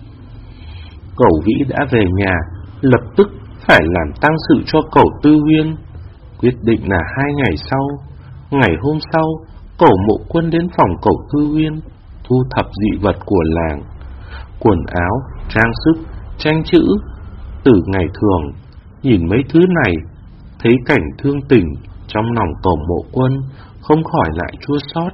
Cẩu Vĩ đã về nhà, lập tức phải làm tang sự cho Cẩu Tư Huyên. Quyết định là hai ngày sau. Ngày hôm sau, Cẩu Mộ Quân đến phòng Cẩu Tư Huyên, thu thập dị vật của làng, quần áo, trang sức, tranh chữ. Từ ngày thường, nhìn mấy thứ này, thấy cảnh thương tình, trong lòng Cẩu Mộ Quân không khỏi lại chua xót.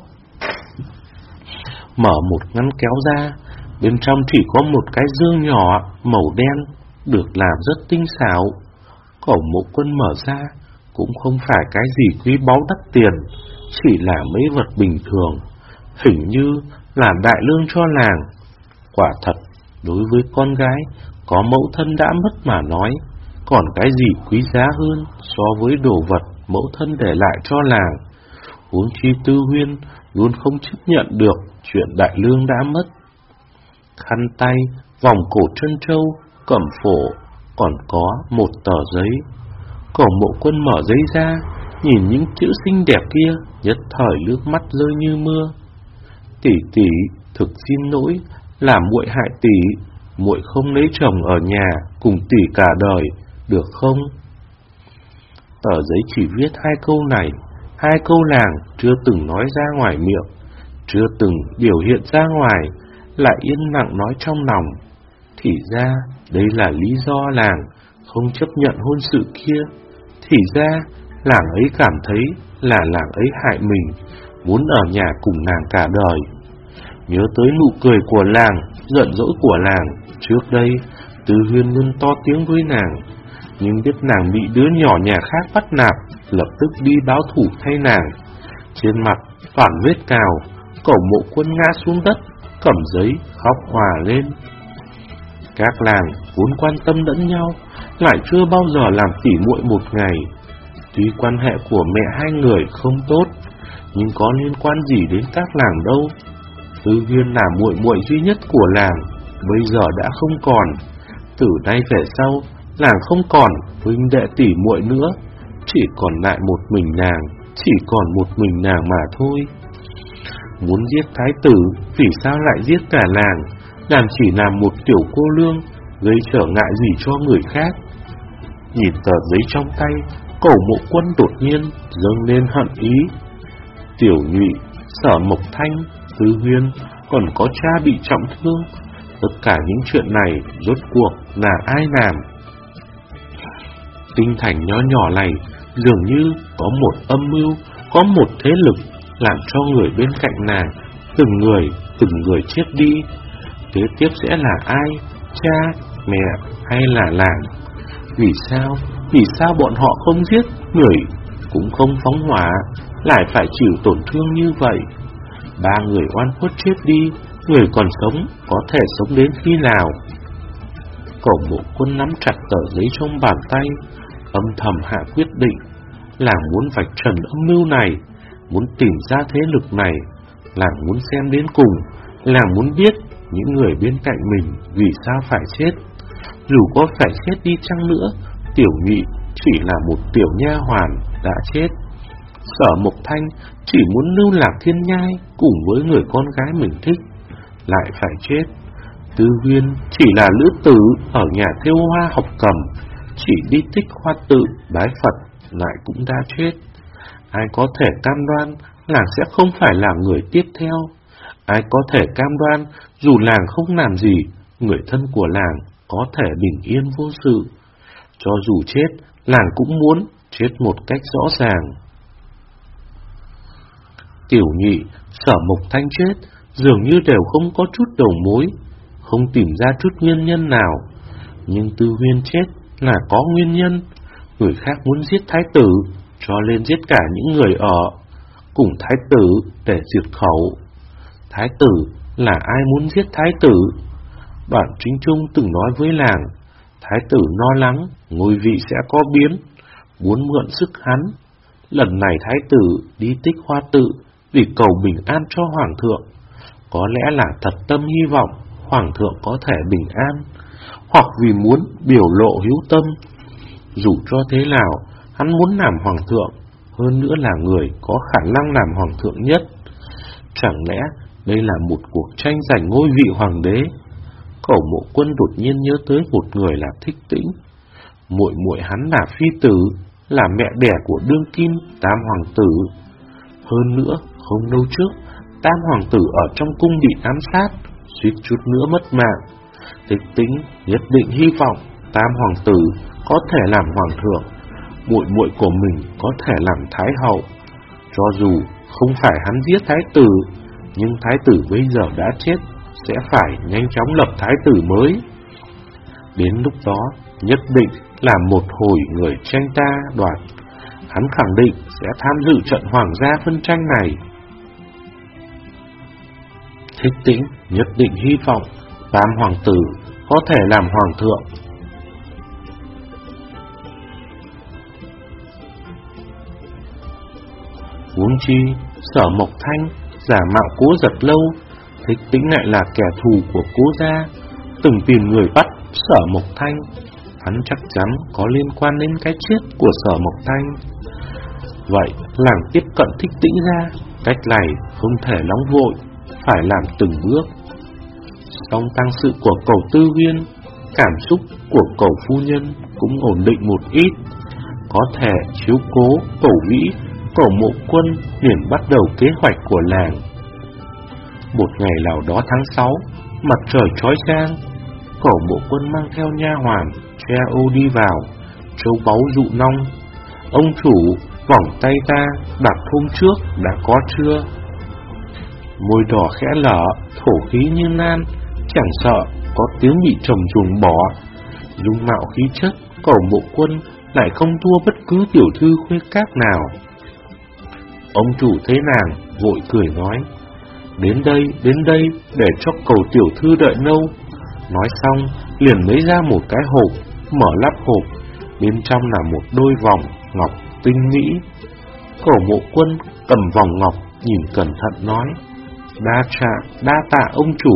Mở một ngăn kéo ra, bên trong chỉ có một cái dương nhỏ màu đen, được làm rất tinh xảo. Cẩu Mộ Quân mở ra, cũng không phải cái gì quý báu đắt tiền, chỉ là mấy vật bình thường, hình như là đại lương cho làng. Quả thật, đối với con gái có mẫu thân đã mất mà nói, còn cái gì quý giá hơn so với đồ vật mẫu thân để lại cho làng. Huống chi Tư Huyên luôn không chấp nhận được chuyện đại lương đã mất. Khăn tay, vòng cổ trân châu, cẩm phổ, còn có một tờ giấy. Cẩu Mộ Quân mở giấy ra, nhìn những chữ xinh đẹp kia, nhất thời nước mắt rơi như mưa. Tỷ tỷ, thực xin lỗi, là muội hại tỷ, muội không lấy chồng ở nhà cùng tỷ cả đời, được không? Tờ giấy chỉ viết hai câu này, hai câu làng chưa từng nói ra ngoài miệng, chưa từng biểu hiện ra ngoài, lại yên lặng nói trong lòng. Thì ra đây là lý do làng không chấp nhận hôn sự kia. Thì ra làng ấy cảm thấy là làng ấy hại mình, muốn ở nhà cùng nàng cả đời. Nhớ tới nụ cười của làng, giận dỗi của làng, trước đây Tư Huyên luôn to tiếng với nàng, nhưng biết nàng bị đứa nhỏ nhà khác bắt nạt, lập tức đi báo thủ thay nàng. Trên mặt toàn vết cào, Cẩu Mộ Quân ngã xuống đất, cầm giấy khóc òa lên. Các làng vốn quan tâm lẫn nhau, lại chưa bao giờ làm tỉ muội một ngày. Tuy quan hệ của mẹ hai người không tốt, nhưng có liên quan gì đến các làng đâu. Tư Huyên là muội muội duy nhất của làng, bây giờ đã không còn. Từ nay về sau, làng không còn huynh đệ tỉ muội nữa, chỉ còn lại một mình nàng, chỉ còn một mình nàng mà thôi. Muốn giết thái tử, vì sao lại giết cả làng? Nàng chỉ là một tiểu cô nương, gây trở ngại gì cho người khác? Nhìn tờ giấy trong tay, Cổ Mộ Quân đột nhiên dâng lên hận ý. Tiểu Nhụy, Sở Mộc Thanh, Tư Huyên, còn có cha bị trọng thương, tất cả những chuyện này rốt cuộc là ai làm? Tinh thành nhỏ nhỏ này dường như có một âm mưu, có một thế lực làm cho người bên cạnh nàng từng người, từng người chết đi. Kế tiếp sẽ là ai? Cha, mẹ hay là làng? Vì sao? Vì sao bọn họ không giết người, cũng không phóng hỏa, lại phải chịu tổn thương như vậy? Ba người oan khuất chết đi, người còn sống có thể sống đến khi nào? Cổ Mộ Quân nắm chặt tờ giấy trong bàn tay, âm thầm hạ quyết định. Làng muốn vạch trần âm mưu này, muốn tìm ra thế lực này. Làng muốn xem đến cùng, làng muốn biết những người bên cạnh mình vì sao phải chết. Dù có phải chết đi chăng nữa, Tiểu Nhụy chỉ là một tiểu nha hoàn đã chết. Sở Mộc Thanh chỉ muốn lưu lạc thiên nhai cùng với người con gái mình thích, lại phải chết. Tư Huyên chỉ là lữ tử ở nhà thêu hoa học cầm, chỉ đi Tích Hoa tự bái Phật, lại cũng đã chết. Ai có thể cam đoan làng sẽ không phải là người tiếp theo? Ai có thể cam đoan dù làng không làm gì, người thân của làng có thể bình yên vô sự? Cho dù chết, làng cũng muốn chết một cách rõ ràng. Tiểu Nhụy, Sở Mộc Thanh chết dường như đều không có chút đầu mối, không tìm ra chút nguyên nhân nào. Nhưng Tư Huyên chết là có nguyên nhân. Người khác muốn giết thái tử, cho nên giết cả những người ở cùng thái tử để diệt khẩu. Thái tử là ai muốn giết thái tử? Đoạn Chính Trung từng nói với làng, thái tử lo lắng ngôi vị sẽ có biến, muốn mượn sức hắn. Lần này thái tử đi Tích Hoa tự vì cầu bình an cho hoàng thượng, có lẽ là thật tâm hy vọng hoàng thượng có thể bình an, hoặc vì muốn biểu lộ hiếu tâm. Dù cho thế nào, hắn muốn làm hoàng thượng, hơn nữa là người có khả năng làm hoàng thượng nhất. Chẳng lẽ đây là một cuộc tranh giành ngôi vị hoàng đế? Cổ Mộ Quân đột nhiên nhớ tới một người là Thích Tĩnh. Muội muội hắn là phi tử, là mẹ đẻ của đương kim Tam hoàng tử. Hơn nữa, không lâu trước, Tam hoàng tử ở trong cung bị ám sát, suýt chút nữa mất mạng. Thích Tĩnh nhất định hy vọng Tam hoàng tử có thể làm hoàng thượng, muội muội của mình có thể làm thái hậu. Cho dù không phải hắn giết thái tử, nhưng thái tử bây giờ đã chết, sẽ phải nhanh chóng lập thái tử mới. Đến lúc đó, nhất định là một hồi người tranh ta đoạt. Hắn khẳng định sẽ tham dự trận hoàng gia phân tranh này. Thích Tĩnh nhất định hy vọng Tam hoàng tử có thể làm hoàng thượng. Huống chi, Sở Mộc Thanh giả mạo Cố Giật lâu, Thích Tĩnh lại là kẻ thù của Cố gia, từng tìm người bắt Sở Mộc Thanh. Hắn chắc chắn có liên quan đến cái chết của Sở Mộc Thanh. Vậy, làng tiếp cận Thích Tĩnh ra, cách này không thể nóng vội, phải làm từng bước. Trong tang sự của Cẩu Tư Huyên, cảm xúc của Cẩu phu nhân cũng ổn định một ít. Có thể chiếu cố Cẩu Vĩ, Cẩu Mộ Quân liền bắt đầu kế hoạch của làng. Một ngày nào đó tháng sáu, mặt trời chói chang, Cẩu Mộ Quân mang theo nha hoàn che ô đi vào, châu báu dụ nong. Ông chủ, vòng tay ta đặt hôm trước đã có chưa? Môi đỏ khẽ lở, thổ khí như nan, chẳng sợ có tiếng bị trầm chuồng bỏ. Dung mạo khí chất, Cẩu Mộ Quân lại không thua bất cứ tiểu thư khuê các nào. Ông chủ thấy nàng, vội cười nói, đến đây, đến đây, để cho Cẩu tiểu thư đợi lâu. Nói xong, liền lấy ra một cái hộp, mở lắp hộp, bên trong là một đôi vòng ngọc tinh mỹ. Cẩu Mộ Quân cầm vòng ngọc, nhìn cẩn thận nói, đa tạ, đa tạ ông chủ.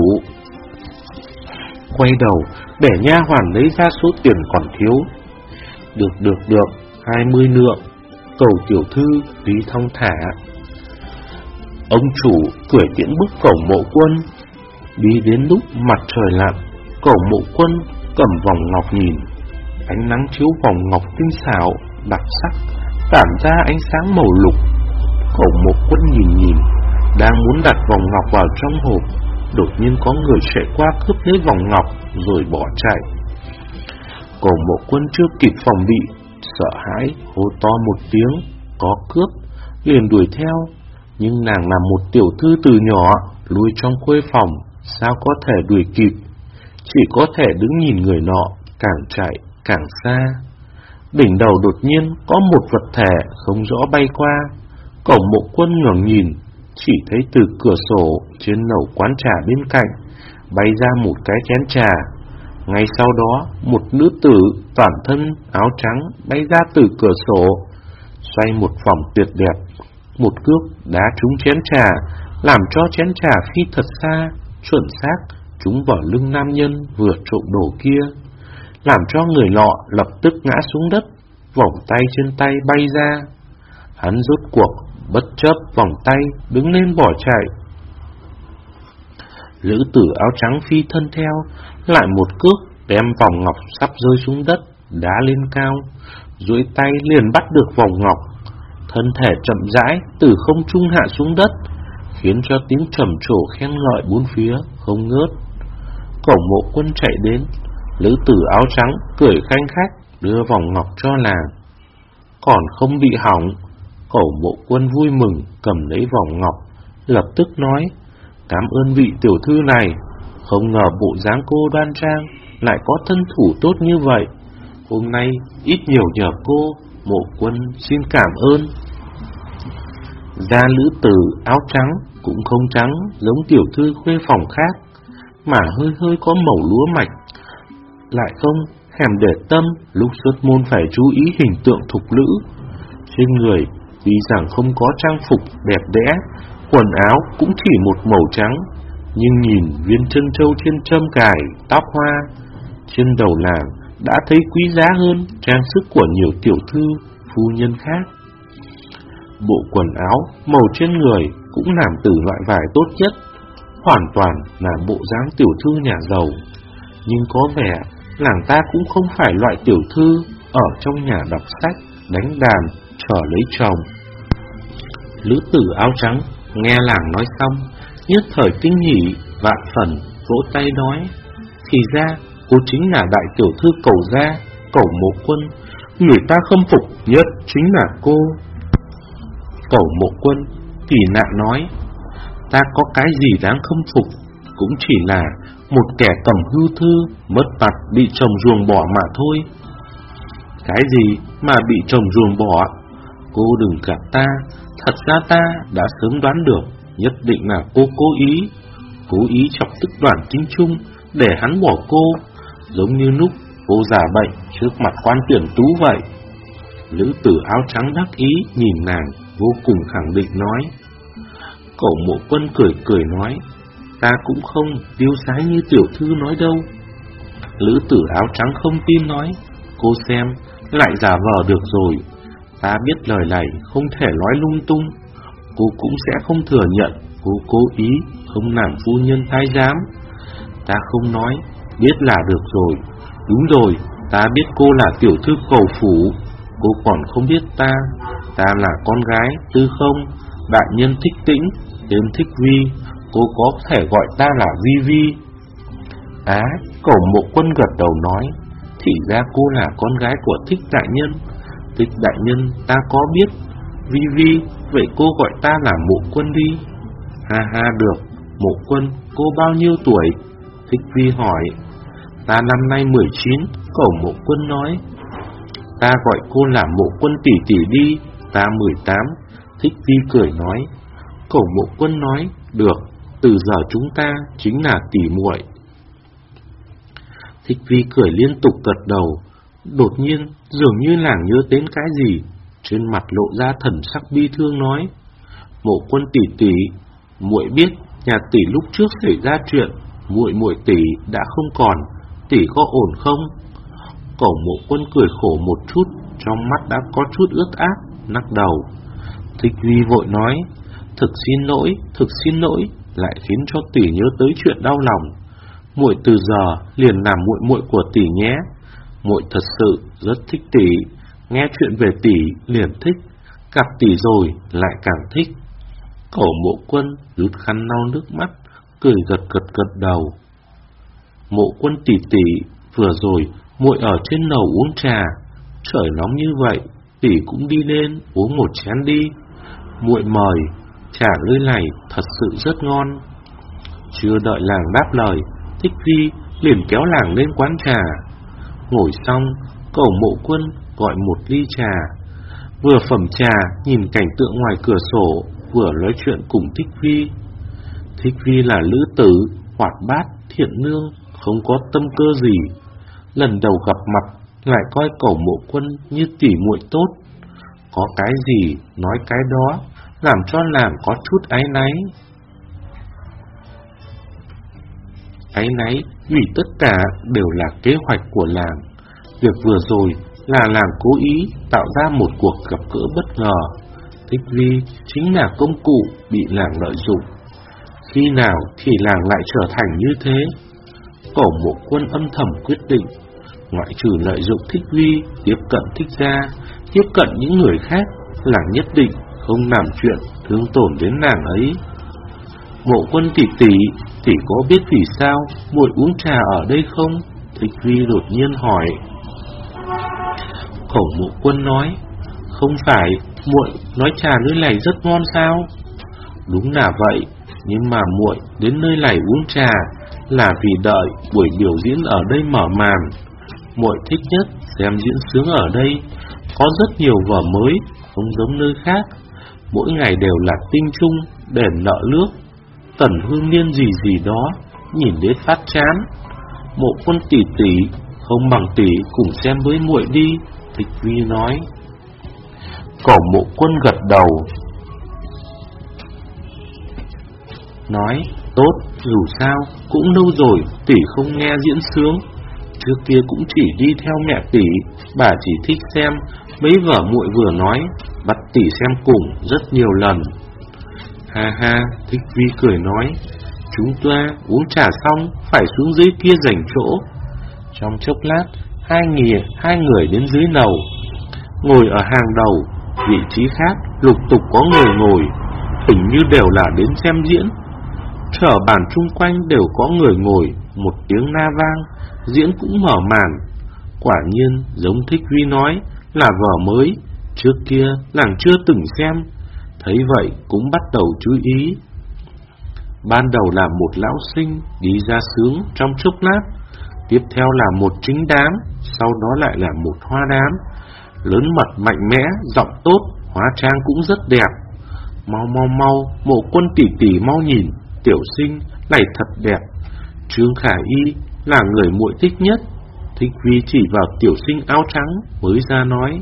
Quay đầu, để nha hoàn lấy ra số tiền còn thiếu. Được, được, được, hai mươi lượng, Cẩu tiểu thư đi thong thả. Ông chủ cười tiễn bước Cẩu Mộ Quân. Đi đến lúc mặt trời lặn, Cẩu Mộ Quân cầm vòng ngọc nhìn. Ánh nắng chiếu vòng ngọc tinh xảo, đặc sắc, tản ra ánh sáng màu lục. Cẩu Mộ Quân nhìn nhìn, đang muốn đặt vòng ngọc vào trong hộp, đột nhiên có người chạy qua cướp lấy vòng ngọc rồi bỏ chạy. Cẩu Mộ Quân chưa kịp phòng bị, sợ hãi hô to một tiếng có cướp, liền đuổi theo. Nhưng nàng là một tiểu thư từ nhỏ lui trong khuê phòng, sao có thể đuổi kịp, chỉ có thể đứng nhìn người nọ càng chạy càng xa. Đỉnh đầu đột nhiên có một vật thể không rõ bay qua. Cẩu Mộ Quân ngẩng nhìn, chỉ thấy từ cửa sổ trên lầu quán trà bên cạnh bay ra một cái chén trà. Ngay sau đó, một nữ tử toàn thân áo trắng bay ra từ cửa sổ, xoay một vòng tuyệt đẹp, một cước đá trúng chén trà, làm cho chén trà phi thật xa, chuẩn xác trúng vào lưng nam nhân vừa trộm đồ kia, làm cho người nọ lập tức ngã xuống đất, vòng tay trên tay bay ra. Hắn rốt cuộc bất chấp vòng tay, đứng lên bỏ chạy. Lữ tử áo trắng phi thân theo, lại một cước đem vòng ngọc sắp rơi xuống đất đá lên cao, duỗi tay liền bắt được vòng ngọc. Thân thể chậm rãi từ không trung hạ xuống đất, khiến cho tiếng trầm trồ khen ngợi bốn phía không ngớt. Cẩu Mộ Quân chạy đến, lữ tử áo trắng cười khanh khách đưa vòng ngọc cho nàng. Còn không bị hỏng. Cẩu Mộ Quân vui mừng cầm lấy vòng ngọc, lập tức nói: cảm ơn vị tiểu thư này, không ngờ bộ dáng cô đoan trang lại có thân thủ tốt như vậy. Hôm nay ít nhiều nhờ cô, Mộ Quân xin cảm ơn. Da lữ tử áo trắng cũng không trắng giống tiểu thư khuê phòng khác, mà hơi hơi có màu lúa mạch, lại không thèm để tâm lúc xuất môn phải chú ý hình tượng thục nữ. Trên người tuy rằng không có trang phục đẹp đẽ, quần áo cũng chỉ một màu trắng, nhưng nhìn viên chân châu trên châm cài, tóc hoa trên đầu làng đã thấy quý giá hơn trang sức của nhiều tiểu thư, phu nhân khác. Bộ quần áo màu trên người cũng làm từ loại vải tốt nhất, hoàn toàn là bộ dáng tiểu thư nhà giàu. Nhưng có vẻ nàng ta cũng không phải loại tiểu thư ở trong nhà đọc sách, đánh đàn, chờ lấy chồng. Lữ tử áo trắng nghe làng nói xong, nhất thời kinh hỉ vạn phần, vỗ tay nói: thì ra cô chính là đại tiểu thư Cẩu gia, Cẩu Mộ Quân, người ta khâm phục nhất chính là cô. Cẩu Mộ Quân kỳ nạn nói: ta có cái gì đáng khâm phục, cũng chỉ là một kẻ cầm hư thư, mất mặt bị chồng ruồng bỏ mà thôi. Cái gì mà bị chồng ruồng bỏ? Cô đừng gạt ta, thật ra ta đã sớm đoán được, nhất định là cô cố ý, cố ý chọc tức Đoàn Chính Trung để hắn bỏ cô, giống như lúc cô giả bệnh trước mặt quan tuyển tú vậy. Lữ tử áo trắng đắc ý nhìn nàng, vô cùng khẳng định nói. Cẩu Mộ Quân cười cười nói: ta cũng không tiêu sái như tiểu thư nói đâu. Lữ tử áo trắng không tin nói: cô xem, lại giả vờ được rồi. Ta biết lời này không thể nói lung tung, cô cũng sẽ không thừa nhận cô cố ý không làm phu nhân thái giám. Ta không nói, biết là được rồi. Đúng rồi, ta biết cô là tiểu thư Cẩu phủ, cô còn không biết ta. Ta là con gái Tư Không, đại nhân Thích Tĩnh, tên Thích Vi, cô có thể gọi ta là Vi Vi. Á, Cẩu Mộ Quân gật đầu nói: thì ra cô là con gái của Thích đại nhân. Thích đại nhân ta có biết. Vi Vi, vậy cô gọi ta là Mộ Quân đi. Ha ha, được. Mộ Quân, cô bao nhiêu tuổi? Thích Vi hỏi. Ta năm nay mười chín, Cẩu Mộ Quân nói. Ta gọi cô là Mộ Quân tỷ tỷ đi, ta mười tám. Thích Vi cười nói. Cẩu Mộ Quân nói: được, từ giờ chúng ta chính là tỷ muội. Thích Vi cười liên tục gật đầu. Đột nhiên dường như nàng nhớ đến cái gì, trên mặt lộ ra thần sắc bi thương nói: Mộ Quân tỷ tỷ, muội biết nhà tỷ lúc trước xảy ra chuyện, muội muội tỷ đã không còn, tỷ có ổn không? Cẩu Mộ Quân cười khổ một chút, trong mắt đã có chút ướt át, lắc đầu. Thích Vi vội nói, thực xin lỗi, thực xin lỗi, lại khiến cho tỷ nhớ tới chuyện đau lòng. Muội từ giờ liền làm muội muội của tỷ nhé. Muội thật sự rất thích tỷ, nghe chuyện về tỷ liền thích, gặp tỷ rồi lại càng thích. Cổ Mộ Quân rút khăn lau nước mắt, cười gật gật gật đầu. Mộ Quân tỷ tỷ, vừa rồi muội ở trên lầu uống trà, trời nóng như vậy, tỷ cũng đi lên uống một chén đi. Muội mời, trà lưới này thật sự rất ngon. Chưa đợi làng đáp lời, Thích Vi liền kéo làng lên quán trà. Ngồi xong, Cổ Mộ Quân gọi một ly trà, vừa phẩm trà nhìn cảnh tượng ngoài cửa sổ, vừa nói chuyện cùng Thích Vi. Thích Vi là nữ tử, hoạt bát, thiện lương, không có tâm cơ gì. Lần đầu gặp mặt lại coi Cổ Mộ Quân như tỉ muội tốt, có cái gì nói cái đó, làm cho làng có chút áy náy. Áy náy vì tất cả đều là kế hoạch của làng. Việc vừa rồi là làng cố ý tạo ra một cuộc gặp gỡ bất ngờ. Thích Vi chính là công cụ bị làng lợi dụng. Khi nào thì làng lại trở thành như thế? Cổ Mộ Quân âm thầm quyết định, ngoại trừ lợi dụng Thích Vi tiếp cận Thích Gia, tiếp cận những người khác, làng nhất định không làm chuyện thương tổn đến nàng ấy. Mộ Quân tỷ tỷ, tỷ có biết vì sao muội uống trà ở đây không? Thích Vi đột nhiên hỏi. Cổ Mộ Quân nói, không phải muội nói trà nơi này rất ngon sao? Đúng là vậy, nhưng mà muội đến nơi này uống trà là vì đợi buổi biểu diễn ở đây mở màn. Muội thích nhất xem diễn sướng ở đây, có rất nhiều vở mới, không giống nơi khác. Mỗi ngày đều là tinh trung, đèn nợ nước, Tần Hương Niên gì gì đó, nhìn đến phát chán. Mộ Quân tỷ tỷ, không bằng tỷ cùng xem với muội đi, Thích Vi nói. Cổ Mộ Quân gật đầu, nói, tốt, dù sao cũng lâu rồi tỷ không nghe diễn sướng. Trước kia cũng chỉ đi theo mẹ tỷ, bà chỉ thích xem mấy vở muội vừa nói, bắt tỷ xem cùng rất nhiều lần. Ha ha, Thích Vi cười nói, chúng ta uống trà xong phải xuống dưới kia giành chỗ. Trong chốc lát, hai người, hai người đến dưới lầu. Ngồi ở hàng đầu, vị trí khác lục tục có người ngồi, hình như đều là đến xem diễn. Trở bàn chung quanh đều có người ngồi, một tiếng la vang, diễn cũng mở màn. Quả nhiên giống Thích Vi nói là vở mới, trước kia nàng chưa từng xem, thấy vậy cũng bắt đầu chú ý. Ban đầu là một lão sinh đi ra sướng trong chốc lát, tiếp theo là một chính đám, sau đó lại là một hoa đám. Lớn mật mạnh mẽ, giọng tốt, hóa trang cũng rất đẹp. Mau mau mau, Mộ Quân tỷ tỷ mau nhìn, tiểu sinh này thật đẹp. Trương Khả Y là người muội thích nhất. Thích Vi chỉ vào tiểu sinh áo trắng mới ra nói.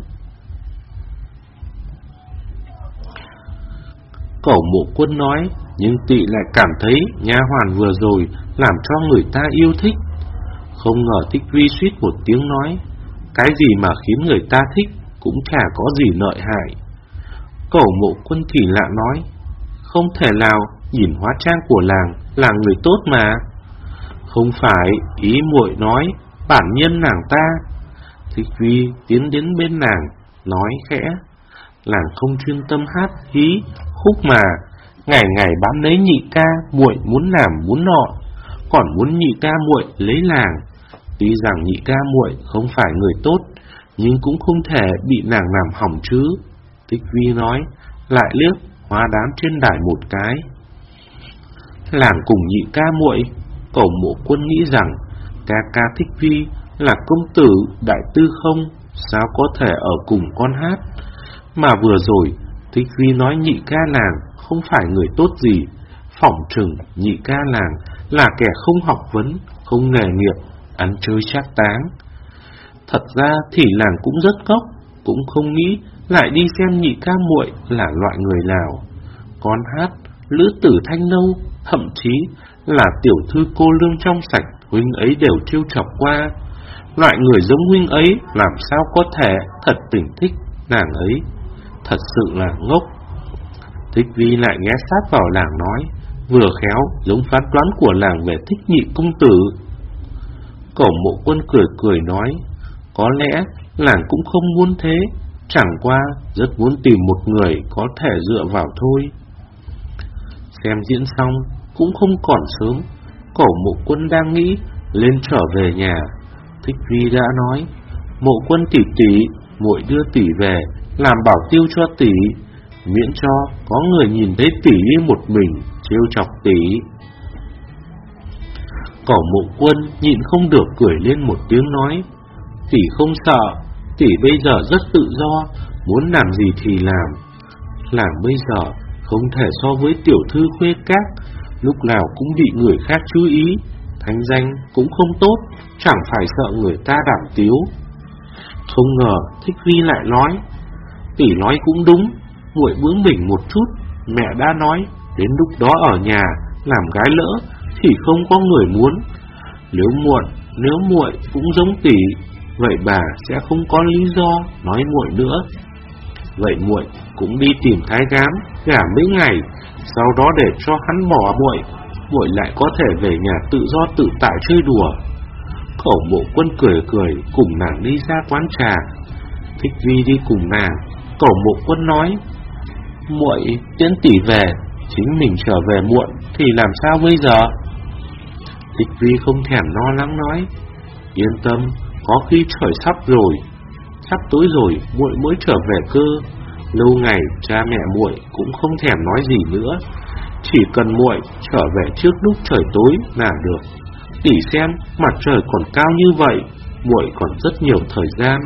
Cổ Mộ Quân nói, nhưng tị lại cảm thấy nha hoàn vừa rồi làm cho người ta yêu thích. Không ngờ Thích Vi suýt một tiếng nói, cái gì mà khiến người ta thích cũng chả có gì lợi hại. Cổ Mộ Quân kỳ lạ nói, không thể nào, nhìn hóa trang của làng là người tốt mà. Không phải, ý muội nói bản nhân nàng ta. Thích Vi tiến đến bên nàng, nói khẽ, làng không chuyên tâm hát hí khúc mà, ngày ngày bám lấy nhị ca muội muốn làm muốn nọ, còn muốn nhị ca muội lấy làng. Tuy rằng nhị ca muội không phải người tốt, nhưng cũng không thể bị nàng làm hỏng chứ. Thích Vi nói, lại liếc hóa đám trên đài một cái. Làng cùng nhị ca muội. Cổ Mộ Quân nghĩ rằng ca ca Thích Vi là công tử đại tư không, sao có thể ở cùng con hát. Mà vừa rồi Thích Vi nói nhị ca làng không phải người tốt gì, phỏng chừng nhị ca làng là kẻ không học vấn, không nghề nghiệp, ăn chơi trác táng. Thật ra thì làng cũng rất ngốc, cũng không nghĩ lại đi xem nhị ca muội là loại người nào. Con hát, lữ tử thanh lâu, thậm chí là tiểu thư cô lương trong sạch, huynh ấy đều trêu chọc qua. Loại người giống huynh ấy làm sao có thể thật tình thích nàng ấy. thật sự là ngốc. Thích Vi lại ghé sát vào làng nói, vừa khéo giống phán đoán của làng về Thích Nhị công tử. Cẩu Mộ Quân cười cười nói, có lẽ làng cũng không muốn thế, chẳng qua rất muốn tìm một người có thể dựa vào thôi. Xem diễn xong cũng không còn sớm, Cẩu Mộ Quân đang nghĩ lên trở về nhà. Thích Vi đã nói, Mộ Quân tỷ tỷ, muội đưa tỷ về làm bảo tiêu cho tỷ, miễn cho có người nhìn thấy tỷ đi một mình trêu chọc tỷ. Cẩu Mộ Quân nhịn không được cười lên một tiếng nói, tỷ không sợ, tỷ bây giờ rất tự do, muốn làm gì thì làm. Làng bây giờ không thể so với tiểu thư khuê các, lúc nào cũng bị người khác chú ý, thanh danh cũng không tốt, chẳng phải sợ người ta đàm tiếu. Không ngờ Thích Vi lại nói, tỷ nói cũng đúng, muội bướng bỉnh một chút, mẹ đã nói đến lúc đó ở nhà làm gái lỡ thì không có người muốn. Nếu muộn, nếu muội cũng giống tỷ, vậy bà sẽ không có lý do nói muội nữa. Vậy muội cũng đi tìm thái giám gả mấy ngày, sau đó để cho hắn bỏ muội, muội lại có thể về nhà tự do tự tại chơi đùa. Cẩu Mộ Quân cười cười cùng nàng đi ra quán trà. Thích Vi đi cùng nàng. Cẩu Mộ Quân nói, muội tiễn tỷ về, chính mình trở về muộn thì làm sao bây giờ? Thích Vi không thèm lo lắng nói, yên tâm, có khi trời sắp rồi, sắp tối rồi muội mới trở về cơ. Lâu ngày cha mẹ muội cũng không thèm nói gì nữa, chỉ cần muội trở về trước lúc trời tối là được. Tỷ xem mặt trời còn cao như vậy, muội còn rất nhiều thời gian.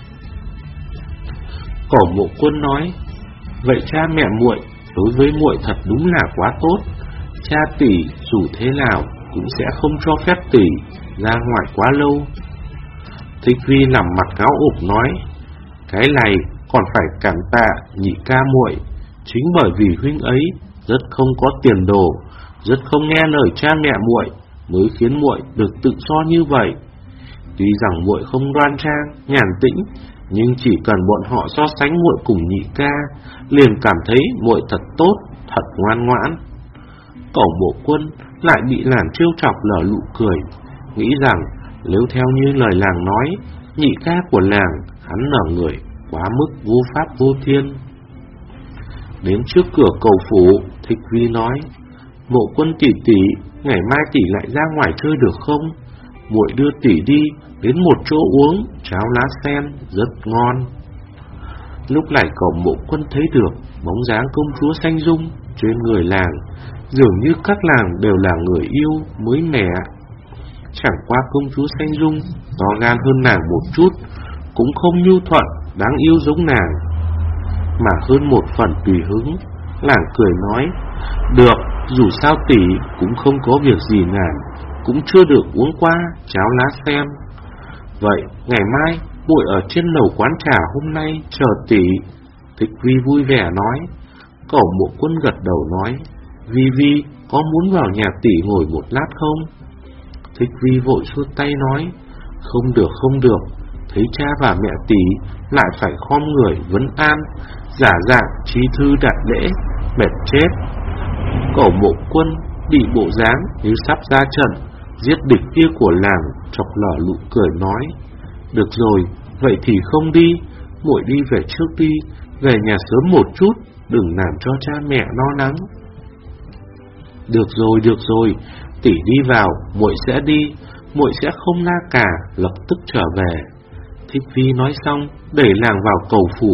Cẩu Mộ Quân nói, vậy cha mẹ muội đối với muội thật đúng là quá tốt. Cha tỷ dù thế nào cũng sẽ không cho phép tỷ ra ngoài quá lâu. Thích Vi nằm mặt ngáo ục nói, cái này còn phải cảm tạ nhị ca muội, chính bởi vì huynh ấy rất không có tiền đồ, rất không nghe lời cha mẹ muội, mới khiến muội được tự do như vậy. Tuy rằng muội không đoan trang, nhàn tĩnh, nhưng chỉ cần bọn họ so sánh muội cùng nhị ca, liền cảm thấy muội thật tốt, thật ngoan ngoãn. Cẩu Mộ Quân lại bị làng trêu chọc lở lụ cười, nghĩ rằng nếu theo như lời làng nói, nhị ca của làng hắn là người quá mức vô pháp vô thiên. Đến trước cửa cầu phủ, Thích Vi nói, Mộ Quân tỷ tỷ, ngày mai tỷ lại ra ngoài chơi được không? Muội đưa tỷ đi đến một chỗ uống cháo lá sen rất ngon. Lúc này Cẩu Mộ Quân thấy được bóng dáng công chúa Xanh Dung trên người làng, dường như các làng đều là người yêu mới mẻ. Chẳng qua công chúa Xanh Dung to gan hơn nàng một chút, cũng không nhu thuận đáng yêu giống nàng, mà hơn một phần tùy hứng. Làng cười nói, được, dù sao tỷ cũng không có việc gì làm, cũng chưa được uống qua cháo lá sen. Vậy ngày mai muội ở trên lầu quán trà hôm nay chờ tỷ. Thích Vi vui vẻ nói. Cẩu Mộ Quân gật đầu nói, Vi Vi có muốn vào nhà tỷ ngồi một lát không? Thích Vi vội xua tay nói, không được không được, thấy cha và mẹ tỷ lại phải khom người vấn an, giả dạng trí thư đại lễ, mệt chết. Cẩu Mộ Quân bị bộ dáng như sắp ra trận giết địch kia của làng chọc lở lụ cười nói, được rồi, vậy thì không đi, muội đi về trước đi, về nhà sớm một chút, đừng làm cho cha mẹ lo lắng. Được rồi, được rồi, tỷ đi vào, muội sẽ đi, muội sẽ không la cả, lập tức trở về. Thích Vi nói xong, đẩy làng vào cầu phủ.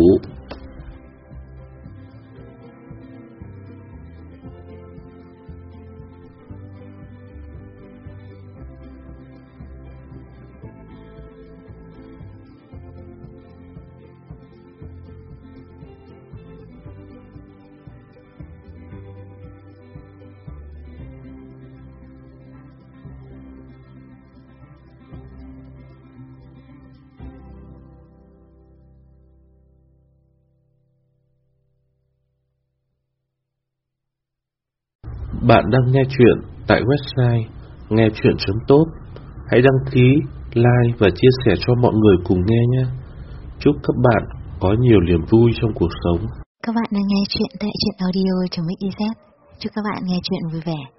Bạn đang nghe chuyện tại website nghe chuyện chấm tốt. Hãy đăng ký, like và chia sẻ cho mọi người cùng nghe nhé. Chúc các bạn có nhiều niềm vui trong cuộc sống. Các bạn đang nghe chuyện tại truyện audio.mixyz. Chúc các bạn nghe chuyện vui vẻ.